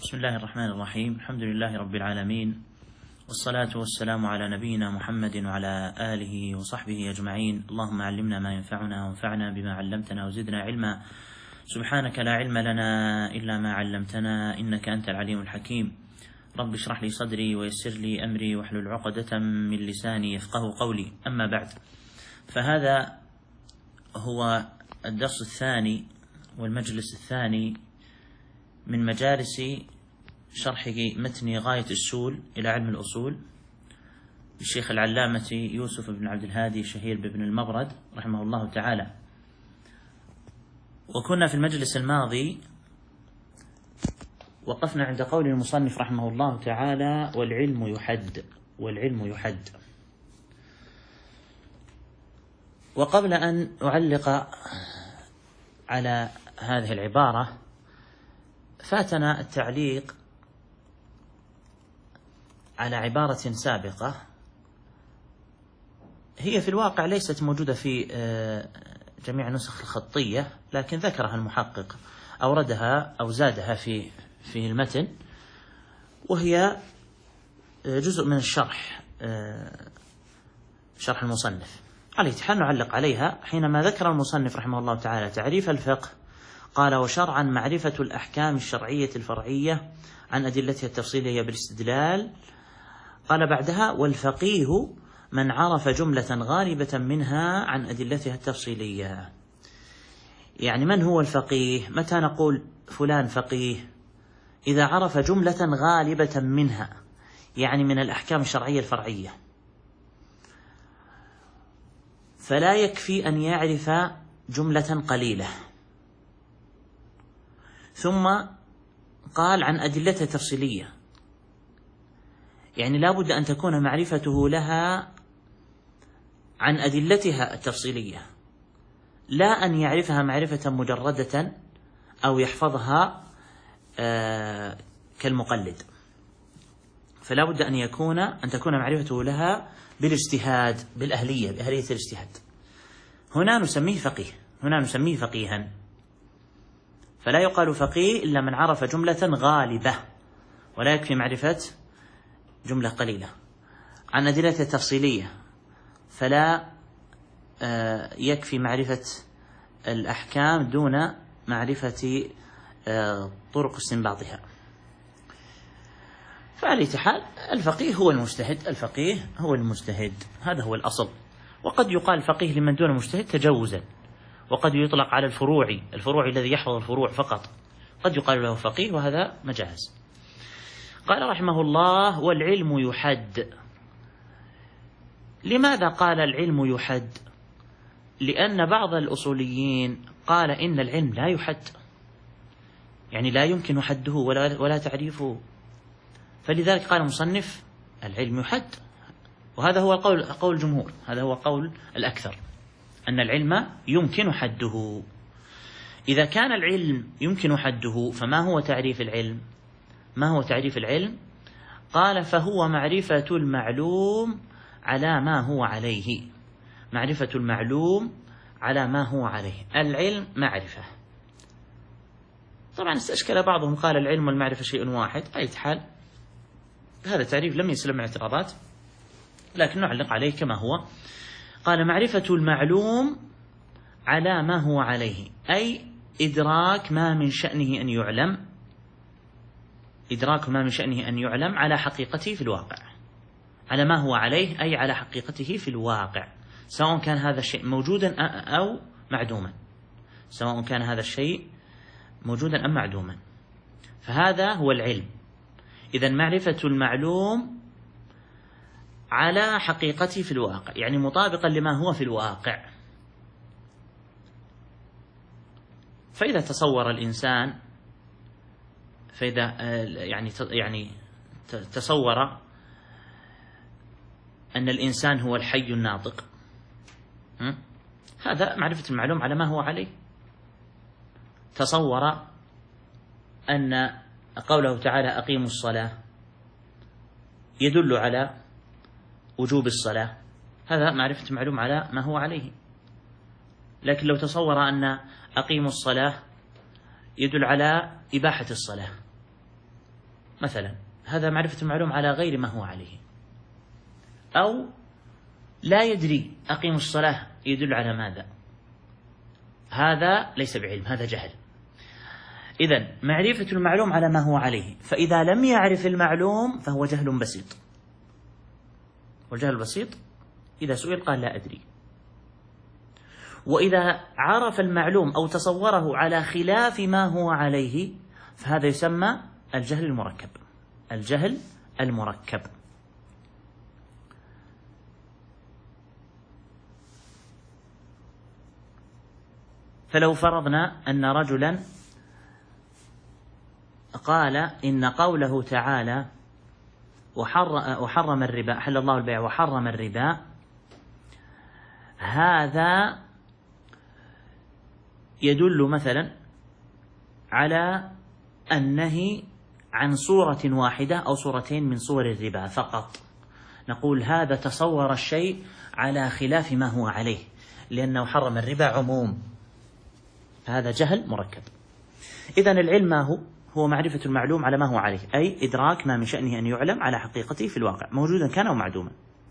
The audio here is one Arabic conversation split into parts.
بسم الله الرحمن الرحيم. الحمد لله رب العالمين، والصلاة والسلام على نبينا محمد وعلى آله وصحبه أجمعين. اللهم علمنا ما ينفعنا وانفعنا بما علمتنا وزدنا علما. سبحانك لا علم لنا إلا ما علمتنا إنك أنت العليم الحكيم. رب اشرح لي صدري ويسر لي أمري واحلل عقدة من لساني يفقه قولي. أما بعد، فهذا هو الدرس الثاني والمجلس الثاني من مجالس شرح متن غاية السول إلى علم الأصول للشيخ العلامة يوسف بن عبد الهادي الشهير بابن المبرد رحمه الله تعالى. وكنا في المجلس الماضي وقفنا عند قول المصنف رحمه الله تعالى: والعلم يحد. وقبل أن أعلق على هذه العبارة فاتنا التعليق على عبارة سابقة هي في الواقع ليست موجودة في جميع النسخ الخطية، لكن ذكرها المحقق، أوردها أو زادها في المتن، وهي جزء من الشرح، شرح المصنف. على حال نعلق عليها. حينما ذكر المصنف رحمه الله تعالى تعريف الفقه قال: وشرعا معرفة الأحكام الشرعية الفرعية عن أدلتها التفصيلية بالاستدلال. قال بعدها: والفقيه من عرف جملة غالبة منها عن أدلتها التفصيلية. يعني من هو الفقيه؟ متى نقول فلان فقيه؟ إذا عرف جملة غالبة منها، يعني من الأحكام الشرعية الفرعية. فلا يكفي أن يعرف جملة قليلة. ثم قال عن أدلتها التفصيلية، يعني لا بد أن تكون معرفته لها عن أدلتها التفصيلية، لا أن يعرفها معرفة مجردة أو يحفظها كالمقلد. فلا بد أن تكون معرفته لها بالاجتهاد، بأهلية الاجتهاد. هنا نسميه فقيها. فلا يقال فقيه إلا من عرف جملة غالبة، ولا يكفي معرفة جملة قليلة. عن أدلة التفصيلية فلا يكفي معرفة الأحكام دون معرفة طرق استنباطها. فعلى حال الفقيه هو المجتهد، هذا هو الأصل. وقد يقال فقيه لمن دون مجتهد تجوزا، وقد يطلق على الفروع الذي يحفظ الفروع فقط، قد يقال له فقيه، وهذا مجاز. قال رحمه الله: والعلم يحد. لماذا قال العلم يحد؟ لأن بعض الأصوليين قال إن العلم لا يحد، يعني لا يمكن حده ولا تعريفه. فلذلك قال المصنف: العلم يحد. وهذا هو قول الجمهور، هذا هو قول الأكثر، أن العلم يمكن حده. إذا كان العلم يمكن حده، فما هو تعريف العلم؟ قال: فهو معرفة المعلوم على ما هو عليه. العلم معرفة. طبعا استشكل بعضهم، قال العلم والمعرفة شيء واحد. أي حال هذا التعريف لم يسلم من اعتراضات، لكن نعلق عليه كما هو. قال: معرفة المعلوم على ما هو عليه، أي إدراك ما من شأنه أن يعلم على حقيقته في الواقع. على ما هو عليه أي على حقيقته في الواقع، سواء كان هذا الشيء موجودا أو معدوما. فهذا هو العلم. إذن معرفة المعلوم على حقيقته في الواقع، يعني مطابقا لما هو في الواقع. فإذا تصور الإنسان، تصور أن الإنسان هو الحي الناطق، هذا معرفة المعلوم على ما هو عليه. تصور أن قوله تعالى: أقيموا الصلاة، يدل على وجوب الصلاة، هذا معرفة المعلوم على ما هو عليه. لكن لو تصور أن أقيموا الصلاة يدل على إباحة الصلاة، مثلا هذا معرفة المعلوم على غير ما هو عليه، أو لا يدري أقيم الصلاة يدل على ماذا، هذا ليس بعلم، هذا جهل. إذن معرفة المعلوم على ما هو عليه، فإذا لم يعرف المعلوم فهو جهل بسيط، والجهل البسيط إذا سئل قال لا أدري. وإذا عرف المعلوم أو تصوره على خلاف ما هو عليه فهذا يسمى الجهل المركب، الجهل المركب. فلو فرضنا أن رجلا قال إن قوله تعالى وحرم الربا، أحل الله البيع وحرم الربا، هذا يدل مثلا على النهي عن صورة واحدة أو صورتين من صور الربا فقط، نقول هذا تصور الشيء على خلاف ما هو عليه لأنه حرم الربا عموم، هذا جهل مركب. إذن العلم ما هو معرفة المعلوم على ما هو عليه، أي إدراك ما من شأنه أن يعلم على حقيقته في الواقع موجودا كان أو معدوما.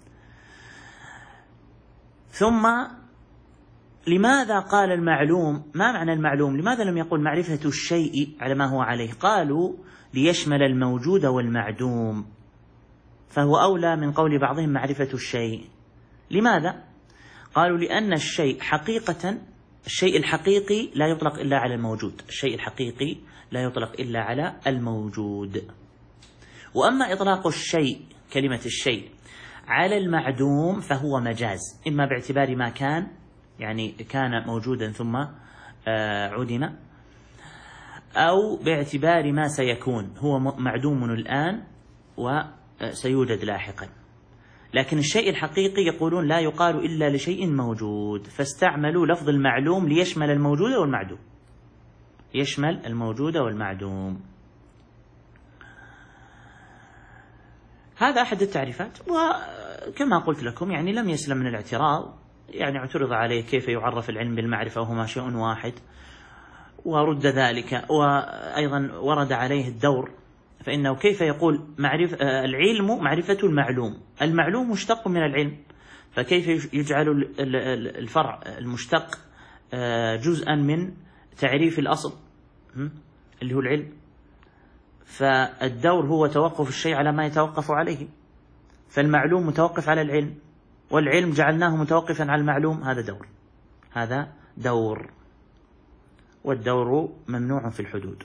ثم لماذا قال المعلوم؟ ما معنى المعلوم؟ لماذا لم يقل معرفة الشيء على ما هو عليه؟ قالوا ليشمل الموجود والمعدوم، فهو أولى من قول بعضهم معرفة الشيء. لماذا؟ قالوا لأن الشيء حقيقة، الشيء الحقيقي لا يطلق إلا على الموجود، الشيء الحقيقي لا يطلق إلا على الموجود. وأما إطلاق الشيء، كلمة الشيء، على المعدوم فهو مجاز، إما باعتبار ما كان، يعني كان موجودا ثم عدم، أو باعتبار ما سيكون، هو معدوم الآن وسيوجد لاحقا. لكن الشيء الحقيقي يقولون لا يقال إلا لشيء موجود، فاستعملوا لفظ المعلوم ليشمل الموجود والمعدوم، يشمل الموجود والمعدوم. هذا أحد التعريفات. وكما قلت لكم يعني لم يسلم من الاعتراض، يعني اعترض عليه كيف يعرف العلم بالمعرفة وهما شيء واحد، ورد ذلك. وأيضا ورد عليه الدور، فإنه كيف يقول العلم معرفة المعلوم، المعلوم مشتق من العلم، فكيف يجعل الفرع المشتق جزءا من تعريف الأصل اللي هو العلم؟ فالدور هو توقف الشيء على ما يتوقف عليه، فالمعلوم متوقف على العلم، والعلم جعلناه متوقفا على المعلوم، هذا دور، هذا دور، والدور ممنوع في الحدود.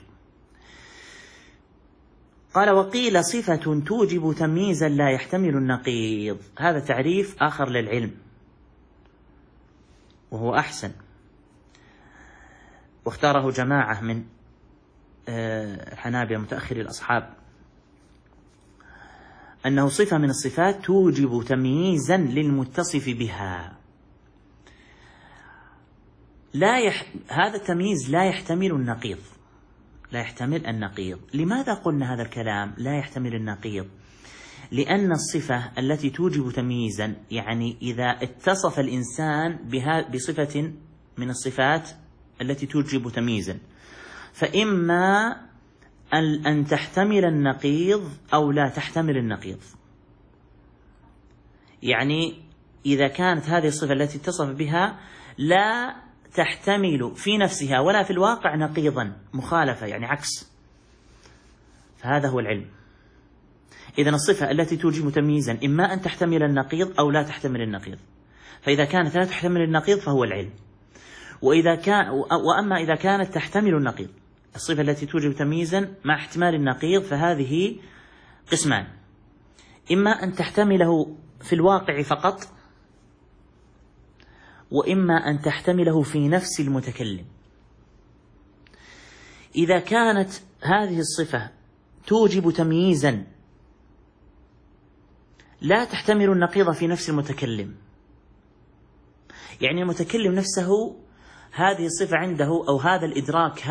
قال وقيل صفة توجب تمييزا لا يحتمل النقيض، هذا تعريف آخر للعلم وهو أحسن، واختاره جماعة من الحنابلة متأخر الأصحاب، أنه صفة من الصفات توجب تمييزا للمتصف بها، هذا التمييز لا يحتمل النقيض، لا يحتمل النقيض. لماذا قلنا هذا الكلام لا يحتمل النقيض؟ لأن الصفة التي توجب تمييزا، يعني إذا اتصف الإنسان بصفة من الصفات التي توجب تمييزا، فإما أن تحتمل النقيض أو لا تحتمل النقيض. يعني إذا كانت هذه الصفة التي اتصف بها لا تحتمل في نفسها ولا في الواقع نقيضا، مخالفة يعني عكس، فهذا هو العلم. إذن الصفة التي توجب تمييزا إما أن تحتمل النقيض أو لا تحتمل النقيض، فإذا كانت لا تحتمل النقيض فهو العلم. وأما إذا كانت تحتمل النقيض، الصفة التي توجب تمييزا مع احتمال النقيض، فهذه قسمان: إما أن تحتمله في الواقع فقط، وإما أن تحتمله في نفس المتكلم. إذا كانت هذه الصفة توجب تمييزا لا تحتمل النقيض في نفس المتكلم، يعني المتكلم نفسه هذه الصفة عنده أو هذا الإدراك،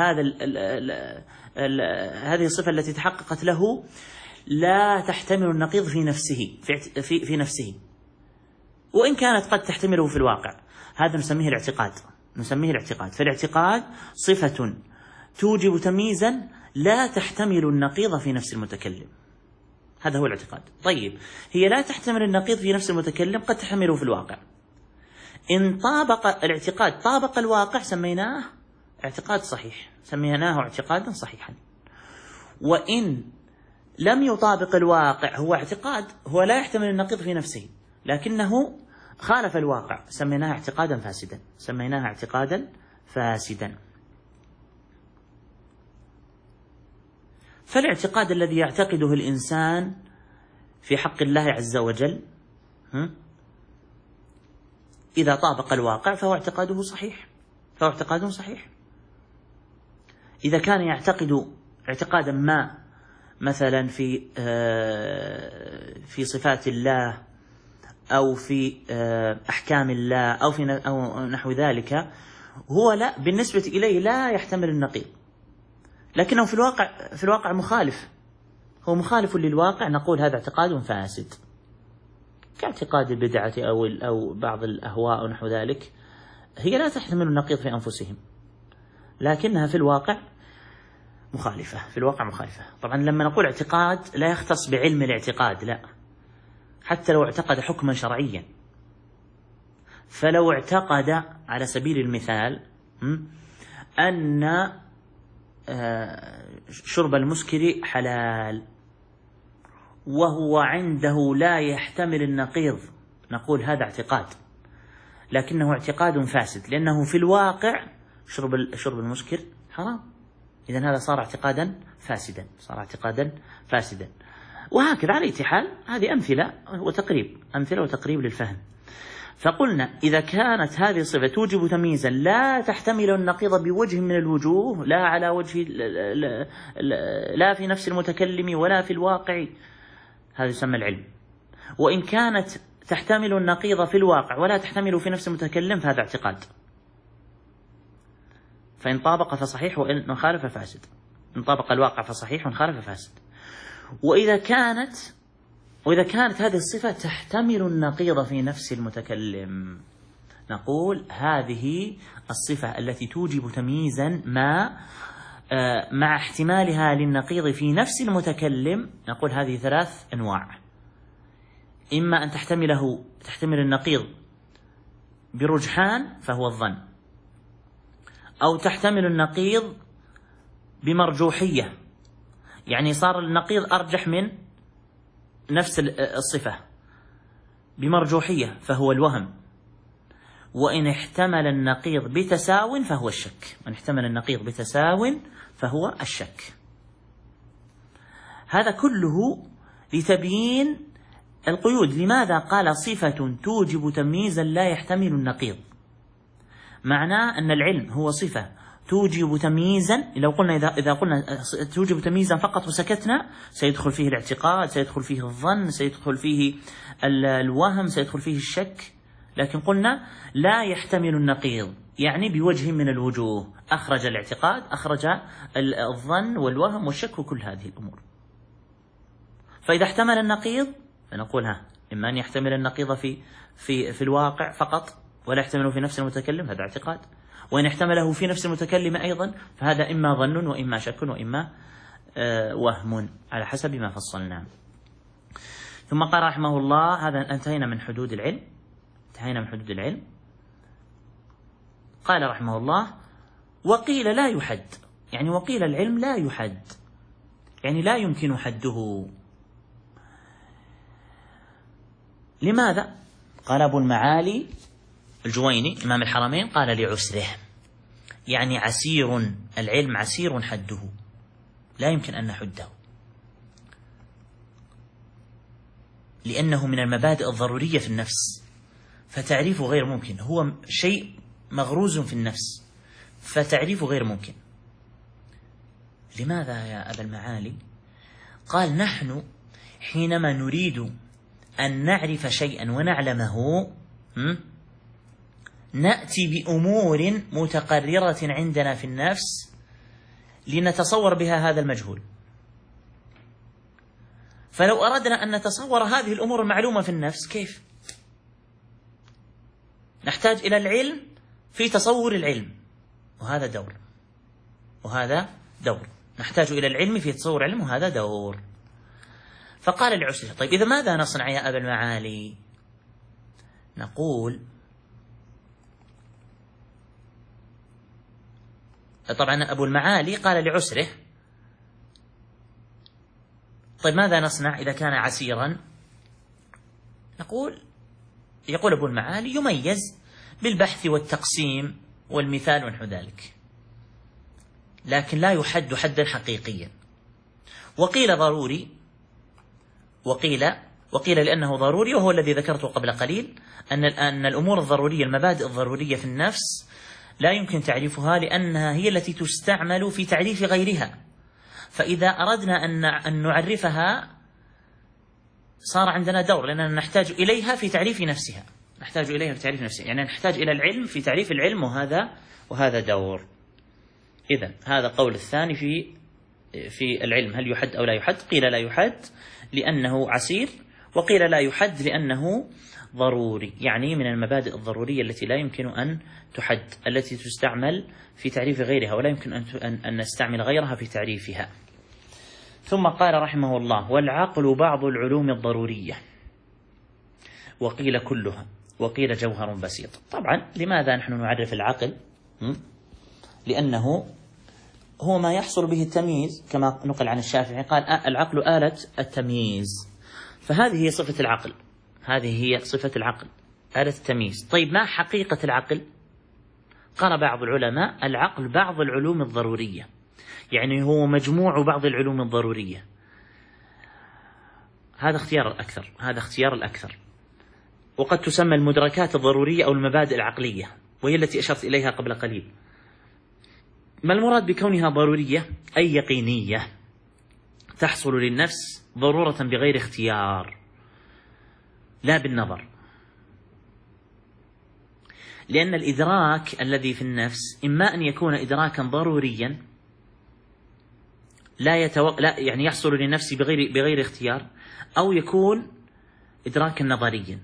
هذه الصفة التي تحققت له لا تحتمل النقيض في نفسه في نفسه، وإن كانت قد تحتمله في الواقع. هذا نسميه الاعتقاد، فالاعتقاد صفة توجب تمييزا لا تحتمل النقيض في نفس المتكلم. هذا هو الاعتقاد. طيب، هي لا تحتمل النقيض في نفس المتكلم، قد تحتمله في الواقع. إن طابق الاعتقاد طابق الواقع سميناه اعتقاد صحيح، سميناه اعتقادا صحيحا. وإن لم يطابق الواقع، هو اعتقاد هو لا يحتمل النقيض في نفسه لكنه خالف الواقع، سميناه اعتقادا فاسدا، سميناه اعتقادا فاسدا. فالاعتقاد الذي يعتقده الإنسان في حق الله عز وجل إذا طابق الواقع فهو اعتقاده صحيح، فهو اعتقاد صحيح. إذا كان يعتقد اعتقادا ما مثلا في صفات الله أو في أحكام الله أو نحو ذلك، هو لا بالنسبة إليه لا يحتمل النقيض، لكنه في الواقع مخالف، هو مخالف للواقع، نقول هذا اعتقاد فاسد، كاعتقاد البدعة أو بعض الأهواء ونحو ذلك. هي لا تحتمل النقيض في أنفسهم لكنها في الواقع مخالفة، في الواقع مخالفة. طبعا لما نقول اعتقاد لا يختص بعلم الاعتقاد، لا، حتى لو اعتقد حكما شرعيا. فلو اعتقد على سبيل المثال أن شرب المسكر حلال وهو عنده لا يحتمل النقيض، نقول هذا اعتقاد، لكنه اعتقاد فاسد، لأنه في الواقع شرب المسكر حرام. إذن هذا صار اعتقادا فاسدا، صار اعتقادا فاسدا. وهكذا على أي حال، هذه أمثلة وتقريب للفهم. فقلنا إذا كانت هذه الصفة توجب تمييزا لا تحتمل النقيض بوجه من الوجوه، لا على وجه لا في نفس المتكلم ولا في الواقع، هذا يسمى العلم. وإن كانت تحتمل النقيض في الواقع ولا تحتمل في نفس المتكلم فهذا اعتقاد. فإن طابق فصحيح وإن خالف فاسد، إن طابق الواقع فصحيح وإن خالف فاسد. وإذا كانت هذه الصفة تحتمل النقيض في نفس المتكلم، نقول هذه الصفة التي توجب تمييزا مع احتمالها للنقيض في نفس المتكلم، نقول هذه 3 أنواع. إما أن تحتمل النقيض برجحان فهو الظن، أو تحتمل النقيض بمرجوحية، يعني صار النقيض أرجح من نفس الصفة بمرجوحية فهو الوهم. وإن احتمل النقيض بتساو فهو الشك، وإن احتمل النقيض بتساو فهو الشك. هذا كله لتبيين القيود. لماذا قال صفة توجب تمييزا لا يحتمل النقيض؟ معناه أن العلم هو صفة توجب تمييزا. لو قلنا إذا قلنا توجب تمييزا فقط وسكتنا سيدخل فيه الاعتقاد، سيدخل فيه الظن، سيدخل فيه الوهم، سيدخل فيه الشك. لكن قلنا لا يحتمل النقيض، يعني بوجه من الوجوه، أخرج الاعتقاد، أخرج الظن والوهم والشك وكل هذه الأمور. فإذا احتمل النقيض فنقول إما أن يحتمل النقيض في الواقع فقط ولا يحتمله في نفس المتكلم، هذا اعتقاد. وإن احتمله في نفس المتكلم أيضا فهذا إما ظن وإما شك وإما وهم، على حسب ما فصلنا. ثم قال رحمه الله، هذا انتهينا من حدود العلم. قال رحمه الله: وقيل لا يحد، يعني وقيل العلم لا يحد، يعني لا يمكن حده. لماذا؟ قال أبو المعالي الجويني إمام الحرمين قال: لعسره، يعني عسير العلم، عسير حده، لا يمكن أن نحده، لأنه من المبادئ الضرورية في النفس، فتعريفه غير ممكن، هو شيء مغروز في النفس فتعريفه غير ممكن. لماذا يا أبا المعالي؟ قال: نحن حينما نريد أن نعرف شيئا ونعلمه نأتي بأمور متقررة عندنا في النفس لنتصور بها هذا المجهول. فلو أردنا أن نتصور هذه الأمور المعلومة في النفس كيف؟ نحتاج إلى العلم في تصور العلم، وهذا دور. نحتاج إلى العلم في تصور علم، وهذا دور. فقال لعسره: طيب إذا ماذا نصنع يا أبا المعالي؟ نقول طبعا أبو المعالي قال لعسره: طيب ماذا نصنع إذا كان عسيرا؟ يقول أبو المعالي: يميز بالبحث والتقسيم والمثال ونحو ذلك، لكن لا يحد حدا حقيقيا. وقيل ضروري، وقيل لأنه ضروري، وهو الذي ذكرته قبل قليل، أن الأمور الضرورية، المبادئ الضرورية في النفس لا يمكن تعريفها، لأنها هي التي تستعمل في تعريف غيرها. فإذا أردنا أن نعرفها صار عندنا دور، لأننا نحتاج إليها في تعريف نفسها، يعني نحتاج إلى العلم في تعريف العلم، وهذا دور. إذن هذا قول الثاني في العلم، هل يحد أو لا يحد؟ قيل لا يحد لأنه عسير، وقيل لا يحد لأنه ضروري، يعني من المبادئ الضرورية التي لا يمكن أن تحد، التي تستعمل في تعريف غيرها، ولا يمكن أن نستعمل غيرها في تعريفها. ثم قال رحمه الله: والعقل بعض العلوم الضرورية، وقيل كلها، وقيل جوهر بسيط. طبعا لماذا نحن نعرف العقل؟ لأنه هو ما يحصل به التمييز، كما نقل عن الشافعي قال: العقل آلة التمييز. فهذه هي صفة العقل، آلة التمييز. طيب ما حقيقة العقل؟ قال بعض العلماء: العقل بعض العلوم الضرورية، يعني هو مجموع بعض العلوم الضرورية. هذا اختيار الأكثر. وقد تسمى المدركات الضرورية أو المبادئ العقلية، وهي التي أشرت إليها قبل قليل. ما المراد بكونها ضرورية؟ أي يقينية تحصل للنفس ضرورة بغير اختيار، لا بالنظر. لأن الإدراك الذي في النفس إما أن يكون إدراكا ضروريا لا يعني يحصل للنفس بغير اختيار، أو يكون إدراكا نظريا.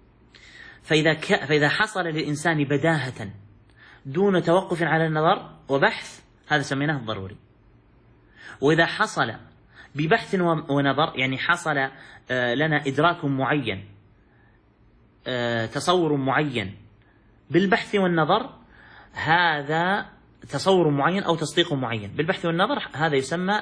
فإذا حصل للإنسان بداهة دون توقف على النظر وبحث، هذا سميناه الضروري. وإذا حصل ببحث ونظر، يعني حصل لنا إدراك معين، تصور معين بالبحث والنظر، هذا تصور معين أو تصديق معين بالبحث والنظر، هذا يسمى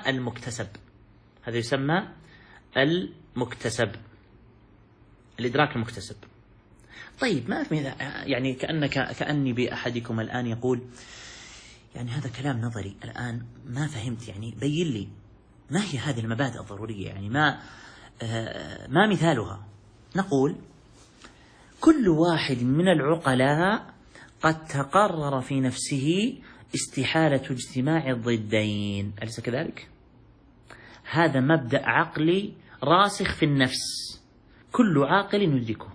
المكتسب، الإدراك المكتسب. طيب يعني كأني بأحدكم الآن يقول: يعني هذا كلام نظري الآن ما فهمت، يعني بين لي ما هي هذه المبادئ الضرورية، يعني ما مثالها؟ نقول: كل واحد من العقلاء قد تقرر في نفسه استحالة اجتماع الضدين، أليس كذلك؟ هذا مبدأ عقلي راسخ في النفس، كل عاقل يدركه.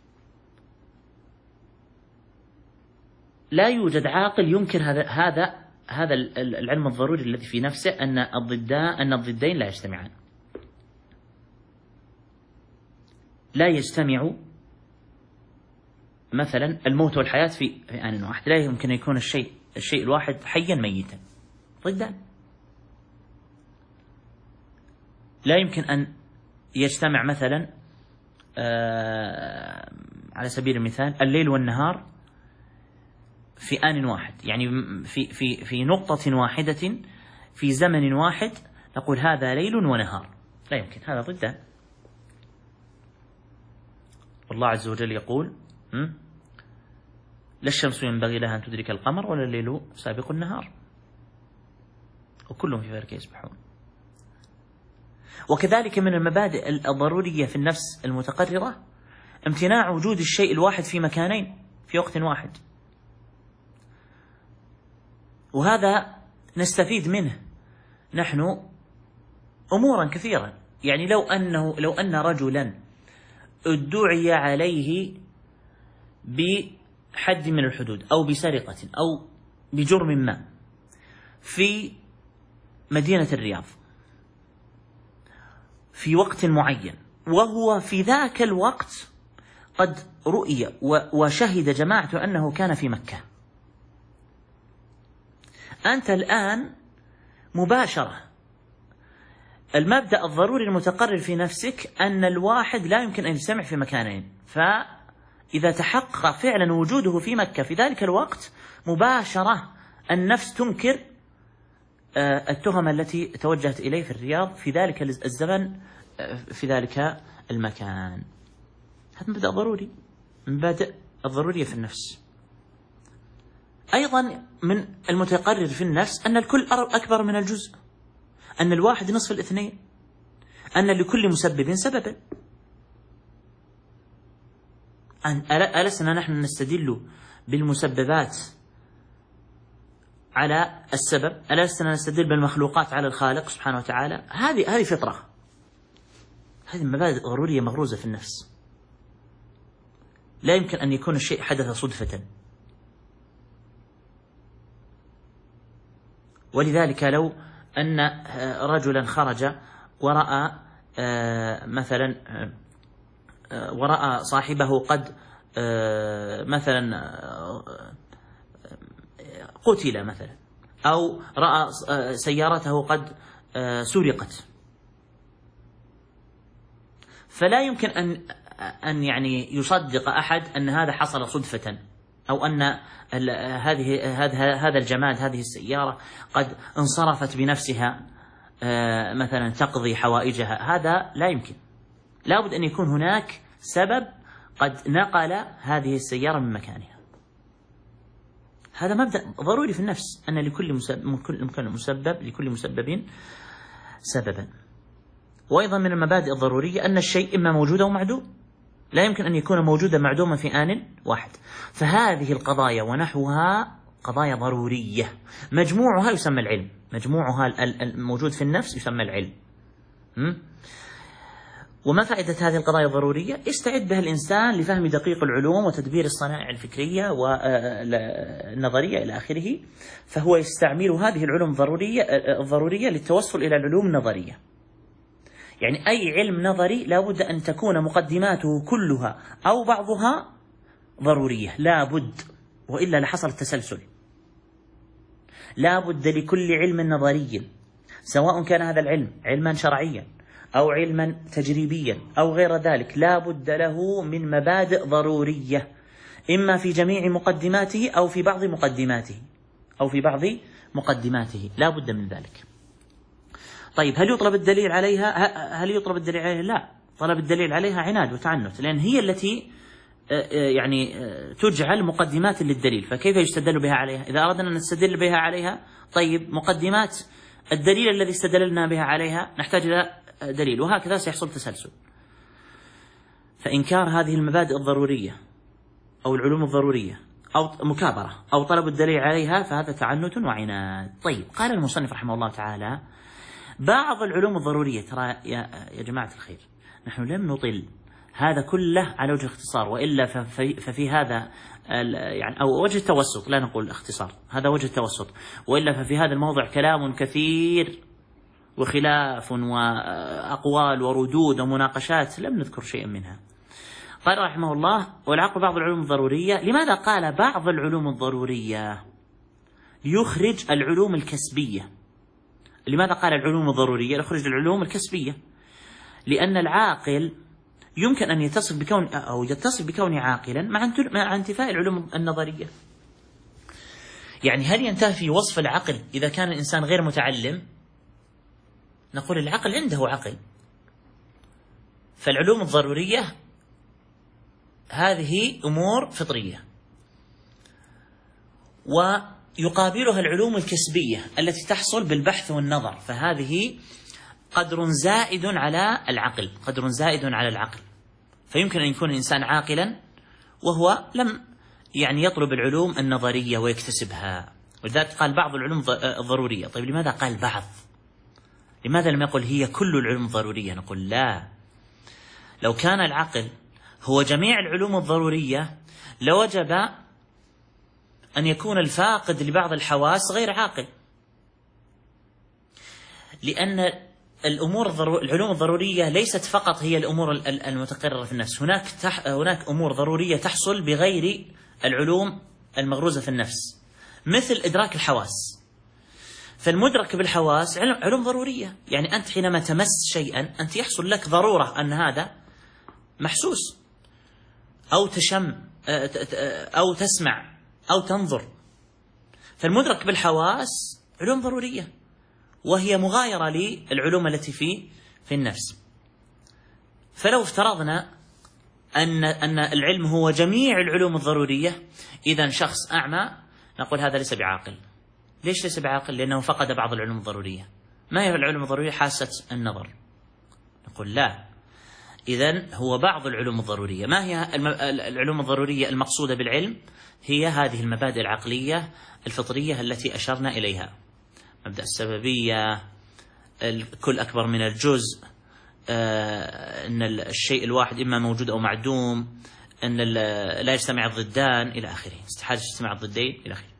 لا يوجد عاقل ينكر هذا العلم الضروري الذي في نفسه، أن الضدين لا يجتمعان، لا يجتمع مثلا الموت والحياة في آن واحد، لا يمكن أن يكون الشيء الواحد حيا ميتا، ضدان. لا يمكن أن يجتمع مثلا على سبيل المثال الليل والنهار في آن واحد، يعني في نقطة واحدة في زمن واحد نقول هذا ليل ونهار، لا يمكن، هذا ضدان. والله عز وجل يقول: لا الشمس ينبغي لها أن تدرك القمر ولا الليل سابق النهار، وكلهم في فلك يسبحون. وكذلك من المبادئ الضرورية في النفس المتقررة امتناع وجود الشيء الواحد في مكانين في وقت واحد، وهذا نستفيد منه نحن أمورا كثيرة. يعني لو أن رجلا ادعي عليه بحد من الحدود أو بسرقة أو بجرم ما في مدينة الرياض في وقت معين، وهو في ذاك الوقت قد رؤي وشهد جماعة أنه كان في مكة، أنت الآن مباشرة. المبدأ الضروري المتقرر في نفسك أن الواحد لا يمكن أن يجتمع في مكانين، فإذا تحقق فعلا وجوده في مكة في ذلك الوقت مباشرة النفس تنكر التهم التي توجهت إليه في الرياض في ذلك الزمن في ذلك المكان. هذا مبدأ ضروري من مبادئ الضرورية في النفس. أيضا من المتقرر في النفس أن الكل أكبر من الجزء، أن الواحد نصف الاثنين، أن لكل مسبب سببا. ألسنا نحن نستدل بالمسببات على السبب؟ ألسنا نستدل بالمخلوقات على الخالق سبحانه وتعالى؟ هذه فطرة، هذه مبادئ ضرورية مغروزة في النفس. لا يمكن أن يكون الشيء حدث صدفة. ولذلك لو أن رجلا خرج ورأى مثلا ورأى صاحبه قد مثلا قتل مثلا، أو رأى سيارته قد سرقت، فلا يمكن أن يعني يصدق أحد أن هذا حصل صدفة، أو أن هذا الجماد، هذه السيارة قد انصرفت بنفسها مثلا تقضي حوائجها. هذا لا يمكن، لا بد أن يكون هناك سبب قد نقل هذه السيارة من مكانها. هذا مبدأ ضروري في النفس، أن لكل مسبب سببا. وأيضا من المبادئ الضرورية أن الشيء إما موجود أو معدوم، لا يمكن أن يكون موجودا معدوما في آن واحد. فهذه القضايا ونحوها قضايا ضرورية، مجموعها يسمى العلم، مجموعها الموجود في النفس يسمى العلم. وما فائدة هذه القضايا الضرورية؟ يستعد بها الإنسان لفهم دقيق العلوم وتدبير الصنائع الفكرية والنظرية إلى آخره. فهو يستعمل هذه العلوم الضرورية للتوصل إلى العلوم النظرية. يعني أي علم نظري لا بد أن تكون مقدماته كلها أو بعضها ضرورية، لا بد، وإلا لحصل التسلسل. لا بد لكل علم نظري، سواء كان هذا العلم علما شرعيا أو علما تجريبيا أو غير ذلك، لا بد له من مبادئ ضرورية، إما في جميع مقدماته أو في بعض مقدماته، لا بد من ذلك. طيب هل يطلب الدليل عليها؟ لا، طلب الدليل عليها عناد وتعنت، لأن هي التي يعني تجعل مقدمات للدليل. فكيف يستدل بها عليها؟ إذا أردنا أن نستدل بها عليها، طيب مقدمات الدليل الذي استدللنا بها عليها نحتاج إلى دليل، وهكذا سيحصل تسلسل. فإنكار هذه المبادئ الضرورية أو العلوم الضرورية أو مكابرة أو طلب الدليل عليها فهذا تعنت وعناد. طيب قال المصنف رحمه الله تعالى: بعض العلوم الضرورية، ترى يا جماعة الخير نحن لم نطل هذا كله على وجه الاختصار، وإلا ففي هذا يعني أو وجه التوسط، لا نقول اختصار، هذا وجه التوسط، وإلا ففي هذا الموضع كلام كثير وخلاف وأقوال وردود ومناقشات لم نذكر شيئا منها. قال رحمه الله: والعقل بعض العلوم الضرورية. لماذا قال بعض العلوم الضرورية؟ ليخرج العلوم الكسبية. لماذا قال العلوم الضرورية؟ ليخرج العلوم الكسبية، لأن العاقل يمكن أن يتصف بكونه عاقلا مع انتفاء العلوم النظرية. يعني هل ينتفي وصف العقل إذا كان الإنسان غير متعلم؟ نقول العقل عنده عقل. فالعلوم الضرورية هذه أمور فطرية، ويقابلها العلوم الكسبية التي تحصل بالبحث والنظر، فهذه قدر زائد على العقل، فيمكن أن يكون الإنسان عاقلا وهو لم يعني يطلب العلوم النظرية ويكتسبها، ولذلك قال بعض العلوم الضرورية. طيب لماذا قال بعض؟ لماذا لم يقل هي كل العلوم الضرورية؟ نقول لا، لو كان العقل هو جميع العلوم الضرورية لوجب أن يكون الفاقد لبعض الحواس غير عاقل، لأن العلوم الضرورية ليست فقط هي الأمور المتقررة في النفس، هناك أمور ضرورية تحصل بغير العلوم المغروزة في النفس، مثل إدراك الحواس. فالمدرك بالحواس علوم ضرورية. يعني أنت حينما تمس شيئا أنت يحصل لك ضرورة أن هذا محسوس، أو تشم أو تسمع أو تنظر. فالمدرك بالحواس علوم ضرورية، وهي مغايرة للعلوم التي في النفس. فلو افترضنا أن العلم هو جميع العلوم الضرورية، إذن شخص أعمى نقول هذا ليس بعاقل. ليش ليس بعاقل؟ لأنه فقد بعض العلوم الضرورية. ما هي العلوم الضرورية؟ حاسة النظر. نقول لا، إذن هو بعض العلوم الضرورية. ما هي العلوم الضرورية المقصودة بالعلم؟ هي هذه المبادئ العقلية الفطرية التي أشرنا إليها: مبدأ السببية، الكل أكبر من الجزء، أن الشيء الواحد إما موجود أو معدوم، أن لا يجتمع الضدان إلى آخره، استحالة يجتمع الضدين إلى آخره.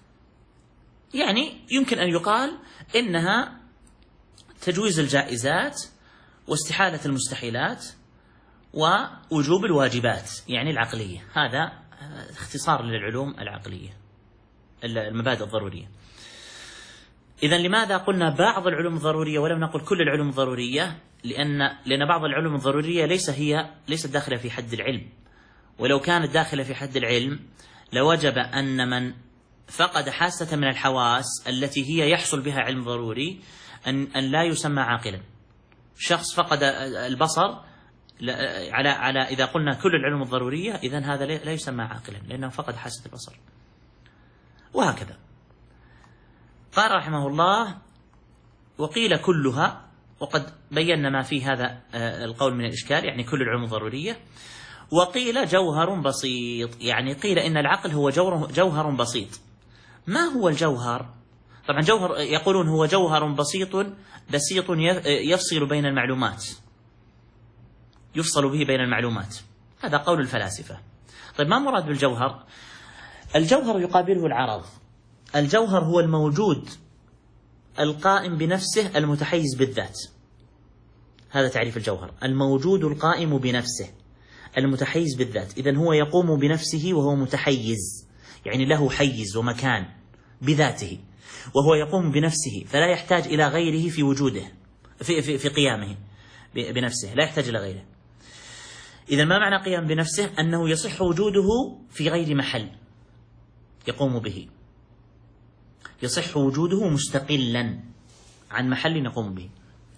يعني يمكن أن يقال إنها تجويز الجائزات واستحالة المستحيلات ووجوب الواجبات، يعني العقلية. هذا اختصار للعلوم العقلية، المبادئ الضرورية. إذن لماذا قلنا بعض العلوم الضرورية ولم نقل كل العلوم الضرورية؟ لأن بعض العلوم الضرورية ليست داخلة في حد العلم. ولو كانت داخلة في حد العلم لوجب أن من فقد حاسة من الحواس التي هي يحصل بها علم ضروري أن لا يسمى عاقلا. شخص فقد البصر على إذا قلنا كل العلوم الضرورية، إذن هذا لا يسمى عاقلا لأنه فقد حاسة البصر. وهكذا قال رحمه الله: وقيل كلها، وقد بينا ما في هذا القول من الإشكال، يعني كل العلوم الضرورية. وقيل جوهر بسيط، يعني قيل إن العقل هو جوهر بسيط. ما هو الجوهر؟ طبعا جوهر يقولون هو جوهر بسيط يفصل بين المعلومات، يفصل به بين المعلومات. هذا قول الفلاسفة. طيب ما مراد بالجوهر؟ الجوهر يقابله العرض. الجوهر هو الموجود القائم بنفسه المتحيز بالذات. هذا تعريف الجوهر: الموجود القائم بنفسه المتحيز بالذات. إذن هو يقوم بنفسه وهو متحيز، يعني له حيز ومكان بذاته، وهو يقوم بنفسه فلا يحتاج إلى غيره في وجوده، في قيامه بنفسه، لا يحتاج إلى غيره. إذن ما معنى قيام بنفسه؟ أنه يصح وجوده في غير محل يقوم به، يصح وجوده مستقلا عن محل يقوم به.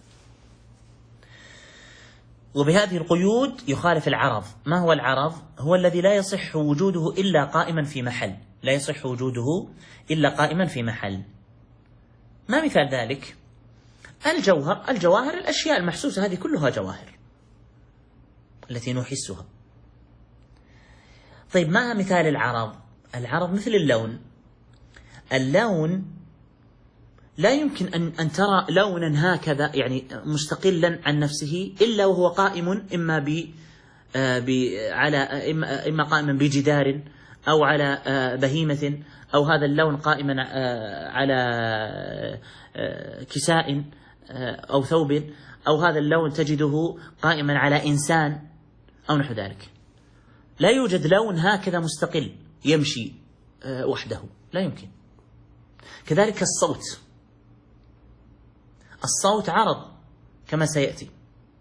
وبهذه القيود يخالف العرض. ما هو العرض؟ هو الذي لا يصح وجوده إلا قائما في محل، لا يصح وجوده إلا قائما في محل. ما مثال ذلك؟ الجواهر، الأشياء المحسوسة هذه كلها جواهر التي نحسها. طيب ما مثال العرض؟ العرض مثل اللون لا يمكن أن ترى لونا هكذا يعني مستقلا عن نفسه إلا وهو قائم إما قائما بجدار أو على بهيمة، أو هذا اللون قائما على كساء أو ثوب، أو هذا اللون تجده قائما على إنسان أو نحو ذلك. لا يوجد لون هكذا مستقل يمشي وحده، لا يمكن. كذلك الصوت عرض كما سيأتي،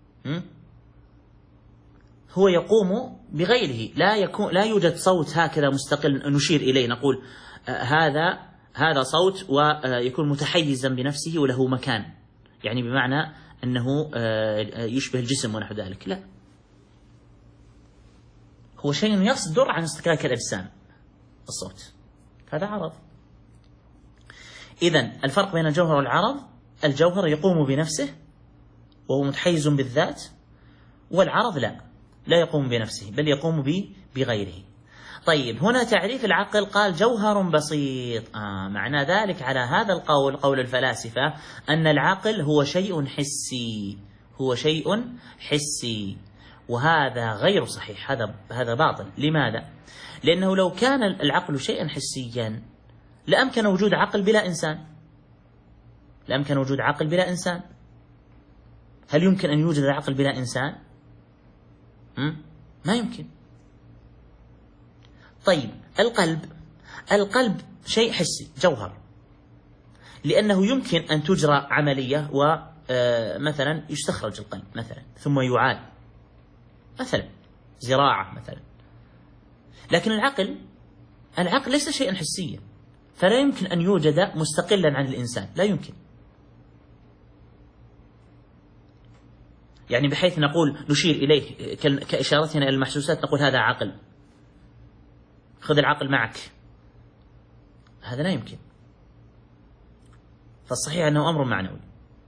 هو يقوم بغيره، لا يوجد صوت هكذا مستقل نشير إليه نقول هذا صوت ويكون متحيزا بنفسه وله مكان، يعني بمعنى أنه يشبه الجسم ونحو ذلك. لا، هو شيء يصدر عن استقلال الأجسام. الصوت هذا عرض. إذن الفرق بين الجوهر والعرض: الجوهر يقوم بنفسه وهو متحيز بالذات، والعرض لا يقوم بنفسه بل يقوم بغيره. طيب هنا تعريف العقل قال جوهر بسيط. معنى ذلك على هذا القول، قول الفلاسفة، أن العقل هو شيء حسي، هو شيء حسي، وهذا غير صحيح، هذا باطل. لماذا؟ لأنه لو كان العقل شيئا حسيا لأمكن وجود عقل بلا إنسان، لأمكن وجود عقل بلا إنسان. هل يمكن أن يوجد عقل بلا إنسان؟ ما يمكن. طيب القلب شيء حسي، جوهر، لأنه يمكن أن تجرى عملية ومثلا يستخرج القلب مثلا ثم يعاد مثلا زراعة مثلا. لكن العقل ليس شيئا حسيا، فلا يمكن أن يوجد مستقلا عن الإنسان، لا يمكن. يعني بحيث نقول نشير إليه كإشارتنا إلى المحسوسات، نقول هذا عقل، خذ العقل معك، هذا لا يمكن. فالصحيح أنه أمر معنوي.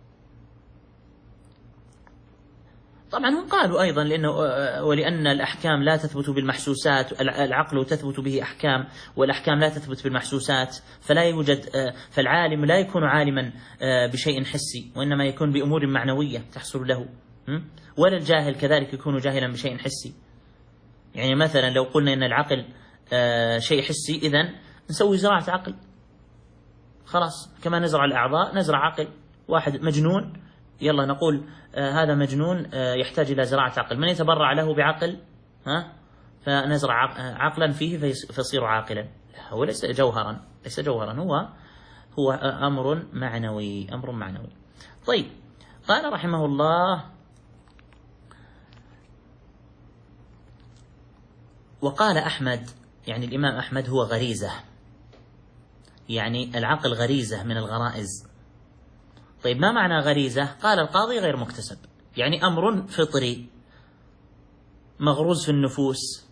طبعا هم قالوا أيضا ولأن الأحكام لا تثبت بالمحسوسات، العقل تثبت به أحكام والأحكام لا تثبت بالمحسوسات، فلا يوجد، فالعالم لا يكون عالما بشيء حسي، وإنما يكون بأمور معنوية تحصل له، ولا الجاهل كذلك يكون جاهلا بشيء حسي. يعني مثلا لو قلنا إن العقل شيء حسي، إذن نسوي زراعة عقل خلاص، كما نزرع الأعضاء نزرع عقل. واحد مجنون يلا نقول هذا مجنون يحتاج إلى زراعة عقل، من يتبرع له بعقل فنزرع عقلا فيه فيصير عاقلا. هو ليس جوهرا، ليس جوهرا، هو أمر معنوي، أمر معنوي. طيب، قال رحمه الله: وقال أحمد، يعني الإمام أحمد، هو غريزة، يعني العقل غريزة من الغرائز. طيب، ما معنى غريزة؟ قال القاضي: غير مكتسب، يعني أمر فطري مغروز في النفوس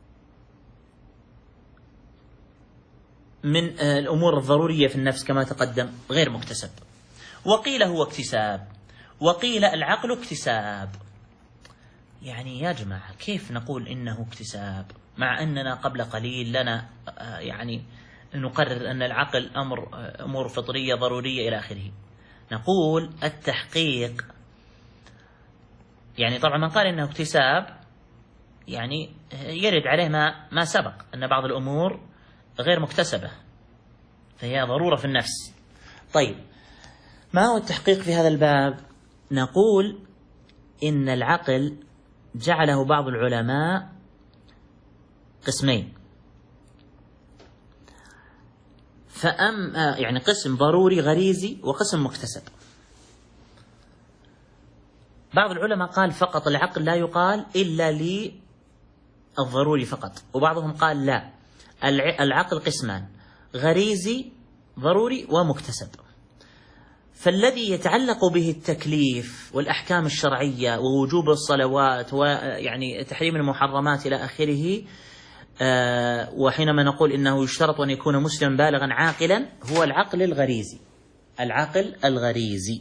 من الأمور الضرورية في النفس كما تقدم، غير مكتسب. وقيل هو اكتساب، وقيل العقل اكتساب. يعني يا جماعة كيف نقول إنه اكتساب مع أننا قبل قليل لنا يعني نقرر أن العقل أمور فطرية ضرورية إلى آخره؟ نقول التحقيق، يعني طبعا من قال إنه اكتساب يعني يرد عليه ما سبق أن بعض الأمور غير مكتسبة فهي ضرورة في النفس. طيب، ما هو التحقيق في هذا الباب؟ نقول إن العقل جعله بعض العلماء قسمين، يعني قسم ضروري غريزي وقسم مكتسب. بعض العلماء قال فقط العقل لا يقال إلا للضروري فقط، وبعضهم قال لا، العقل قسمان: غريزي ضروري ومكتسب. فالذي يتعلق به التكليف والأحكام الشرعية ووجوب الصلوات ويعني تحريم المحرمات إلى آخره، وحينما نقول إنه يشترط أن يكون مسلما بالغا عاقلا، هو العقل الغريزي، العقل الغريزي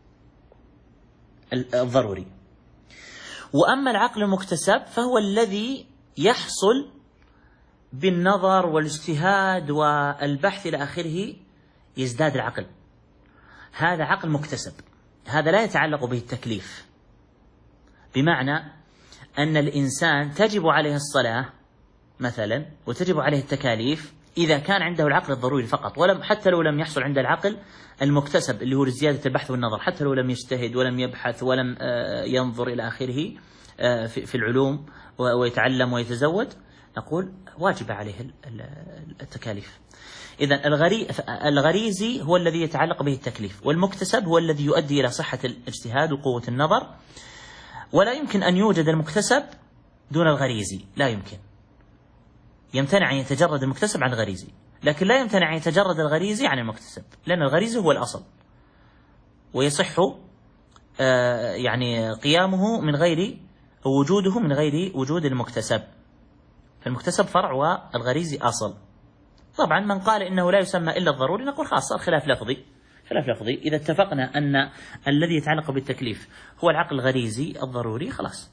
الضروري. وأما العقل المكتسب فهو الذي يحصل بالنظر والاجتهاد والبحث إلى آخره، يزداد العقل، هذا عقل مكتسب، هذا لا يتعلق به التكليف. بمعنى أن الإنسان تجب عليه الصلاة مثلا وتجب عليه التكاليف إذا كان عنده العقل الضروري فقط، حتى لو لم يحصل عنده العقل المكتسب اللي هو لزيادة البحث والنظر، حتى لو لم يجتهد ولم يبحث ولم ينظر إلى آخره في العلوم ويتعلم ويتزود، نقول واجب عليه التكاليف. إذن الغريزي هو الذي يتعلق به التكليف، والمكتسب هو الذي يؤدي إلى صحة الاجتهاد وقوة النظر. ولا يمكن أن يوجد المكتسب دون الغريزي، لا يمكن. يمتنع أن يتجرد المكتسب عن الغريزي، لكن لا يمتنع أن يتجرد الغريزي عن المكتسب، لأن الغريزي هو الأصل، ويصح يعني قيامه من غير وجوده من غير وجود المكتسب، فالمكتسب فرع والغريزي أصل. طبعا من قال إنه لا يسمى إلا الضروري، نقول خلاص صار خلاف لفظي. إذا اتفقنا أن الذي يتعلق بالتكليف هو العقل الغريزي الضروري، خلاص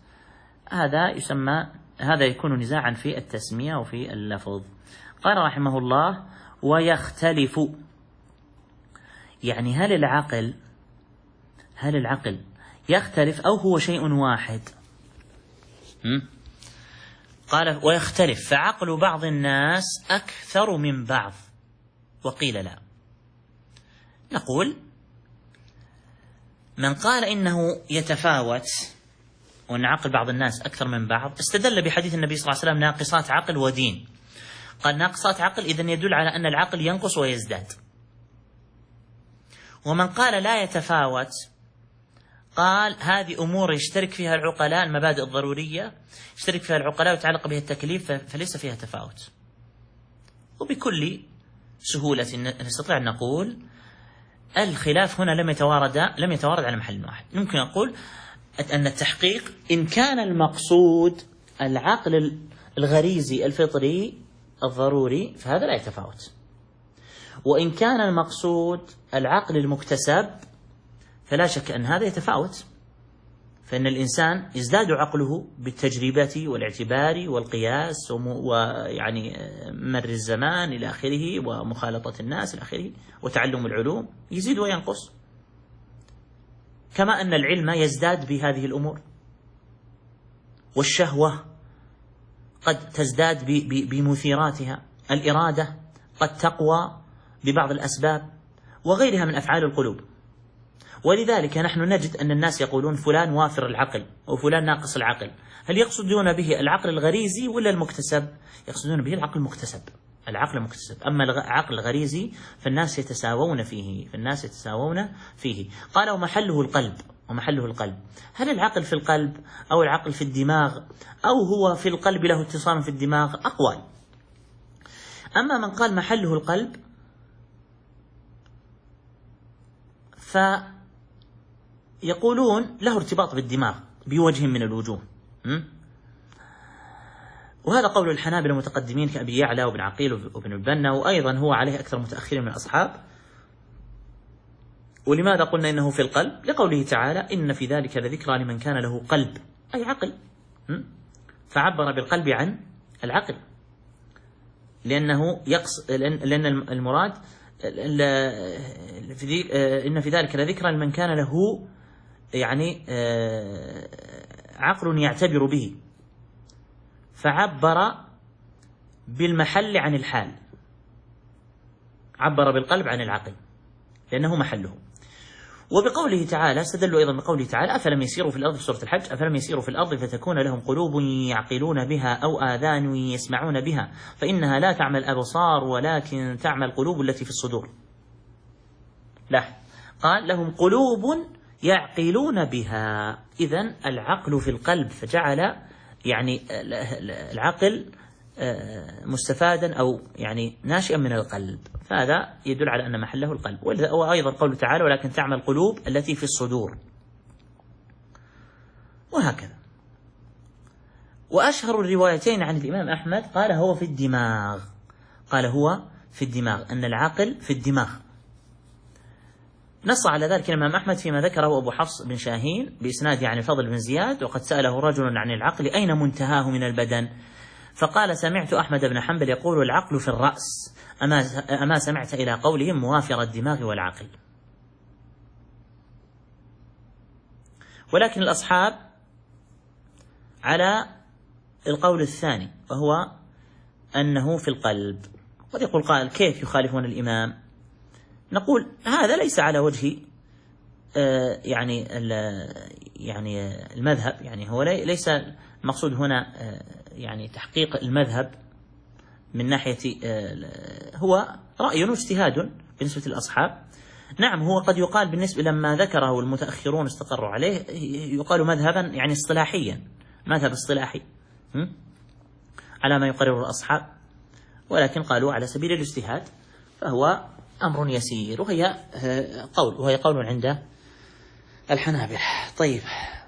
هذا يكون نزاعا في التسمية وفي اللفظ. قال رحمه الله: ويختلف، يعني هل العقل يختلف أو هو شيء واحد؟ قال: ويختلف، فعقل بعض الناس أكثر من بعض، وقيل لا. نقول من قال إنه يتفاوت وأن عقل بعض الناس أكثر من بعض استدل بحديث النبي صلى الله عليه وسلم: ناقصات عقل ودين. قال ناقصات عقل، إذن يدل على أن العقل ينقص ويزداد. ومن قال لا يتفاوت قال هذه أمور يشترك فيها العقلاء، المبادئ الضرورية يشترك فيها العقلاء ويتعلق بها التكليف، فليس فيها تفاوت. وبكل سهولة نستطيع أن نقول الخلاف هنا لم يتوارد على محل واحد. ممكن أقول أن التحقيق إن كان المقصود العقل الغريزي الفطري الضروري فهذا لا يتفاوت، وإن كان المقصود العقل المكتسب فلا شك أن هذا يتفاوت، فإن الإنسان يزداد عقله بالتجربة والاعتبار والقياس ويعني مر الزمان إلى آخره ومخالطة الناس إلى آخره وتعلم العلوم، يزيد وينقص، كما أن العلم يزداد بهذه الأمور، والشهوة قد تزداد بمثيراتها، الإرادة قد تقوى ببعض الأسباب وغيرها من أفعال القلوب. ولذلك نحن نجد أن الناس يقولون فلان وافر العقل وفلان ناقص العقل. هل يقصدون به العقل الغريزي ولا المكتسب؟ يقصدون به العقل المكتسب، العقل المكتسب. أما العقل الغريزي فالناس يتساوون فيه. قال ومحله القلب. هل العقل في القلب أو العقل في الدماغ أو هو في القلب له اتصال في الدماغ؟ أقوال. أما من قال محله القلب فيقولون له ارتباط بالدماغ بوجه من الوجوه، وهذا قول الحنابلة المتقدمين كأبي يعلى وابن عقيل وابن البنا، وأيضا هو عليه أكثر متأخرين من الأصحاب. ولماذا قلنا إنه في القلب؟ لقوله تعالى إن في ذلك لذكرى لمن كان له قلب، أي عقل، فعبر بالقلب عن العقل، لأن المراد إن في ذلك لذكرى لمن كان له يعني عقل يعتبر به، فعبر بالمحل عن الحال، عبر بالقلب عن العقل لأنه محله. وبقوله تعالى استدلوا أيضا بقوله تعالى أفلم يسيروا في الأرض في سورة الحج، أفلم يسيروا في الأرض فتكون لهم قلوب يعقلون بها أو آذان يسمعون بها فإنها لا تعمى الأبصار ولكن تعمى القلوب التي في الصدور. لا، قال لهم قلوب يعقلون بها، إذن العقل في القلب، فجعل يعني العقل مستفادا أو يعني ناشئا من القلب، فهذا يدل على أن محله القلب. وأيضا قوله تعالى ولكن تعمى القلوب التي في الصدور، وهكذا. وأشهر الروايتين عن الإمام أحمد قال هو في الدماغ، أن العقل في الدماغ. نص على ذلك الإمام أحمد فيما ذكره أبو حفص بن شاهين بإسناده عن الفضل بن زياد، وقد سأله رجل عن العقل أين منتهاه من البدن، فقال سمعت أحمد بن حنبل يقول العقل في الرأس، أما سمعت إلى قولهم موافر الدماغ والعقل. ولكن الأصحاب على القول الثاني وهو أنه في القلب. قد يقول قائل كيف يخالفون الإمام؟ نقول هذا ليس على وجه يعني المذهب، يعني هو ليس المقصود هنا يعني تحقيق المذهب من ناحية، هو رأي واجتهاد بالنسبة للأصحاب. نعم، هو قد يقال بالنسبة لما ذكره المتأخرون استقروا عليه يقال مذهبا يعني اصطلاحيا، مذهب اصطلاحي على ما يقرر الأصحاب، ولكن قالوا على سبيل الاجتهاد فهو أمر يسير، وهي قول عند الحنابلة. طيب،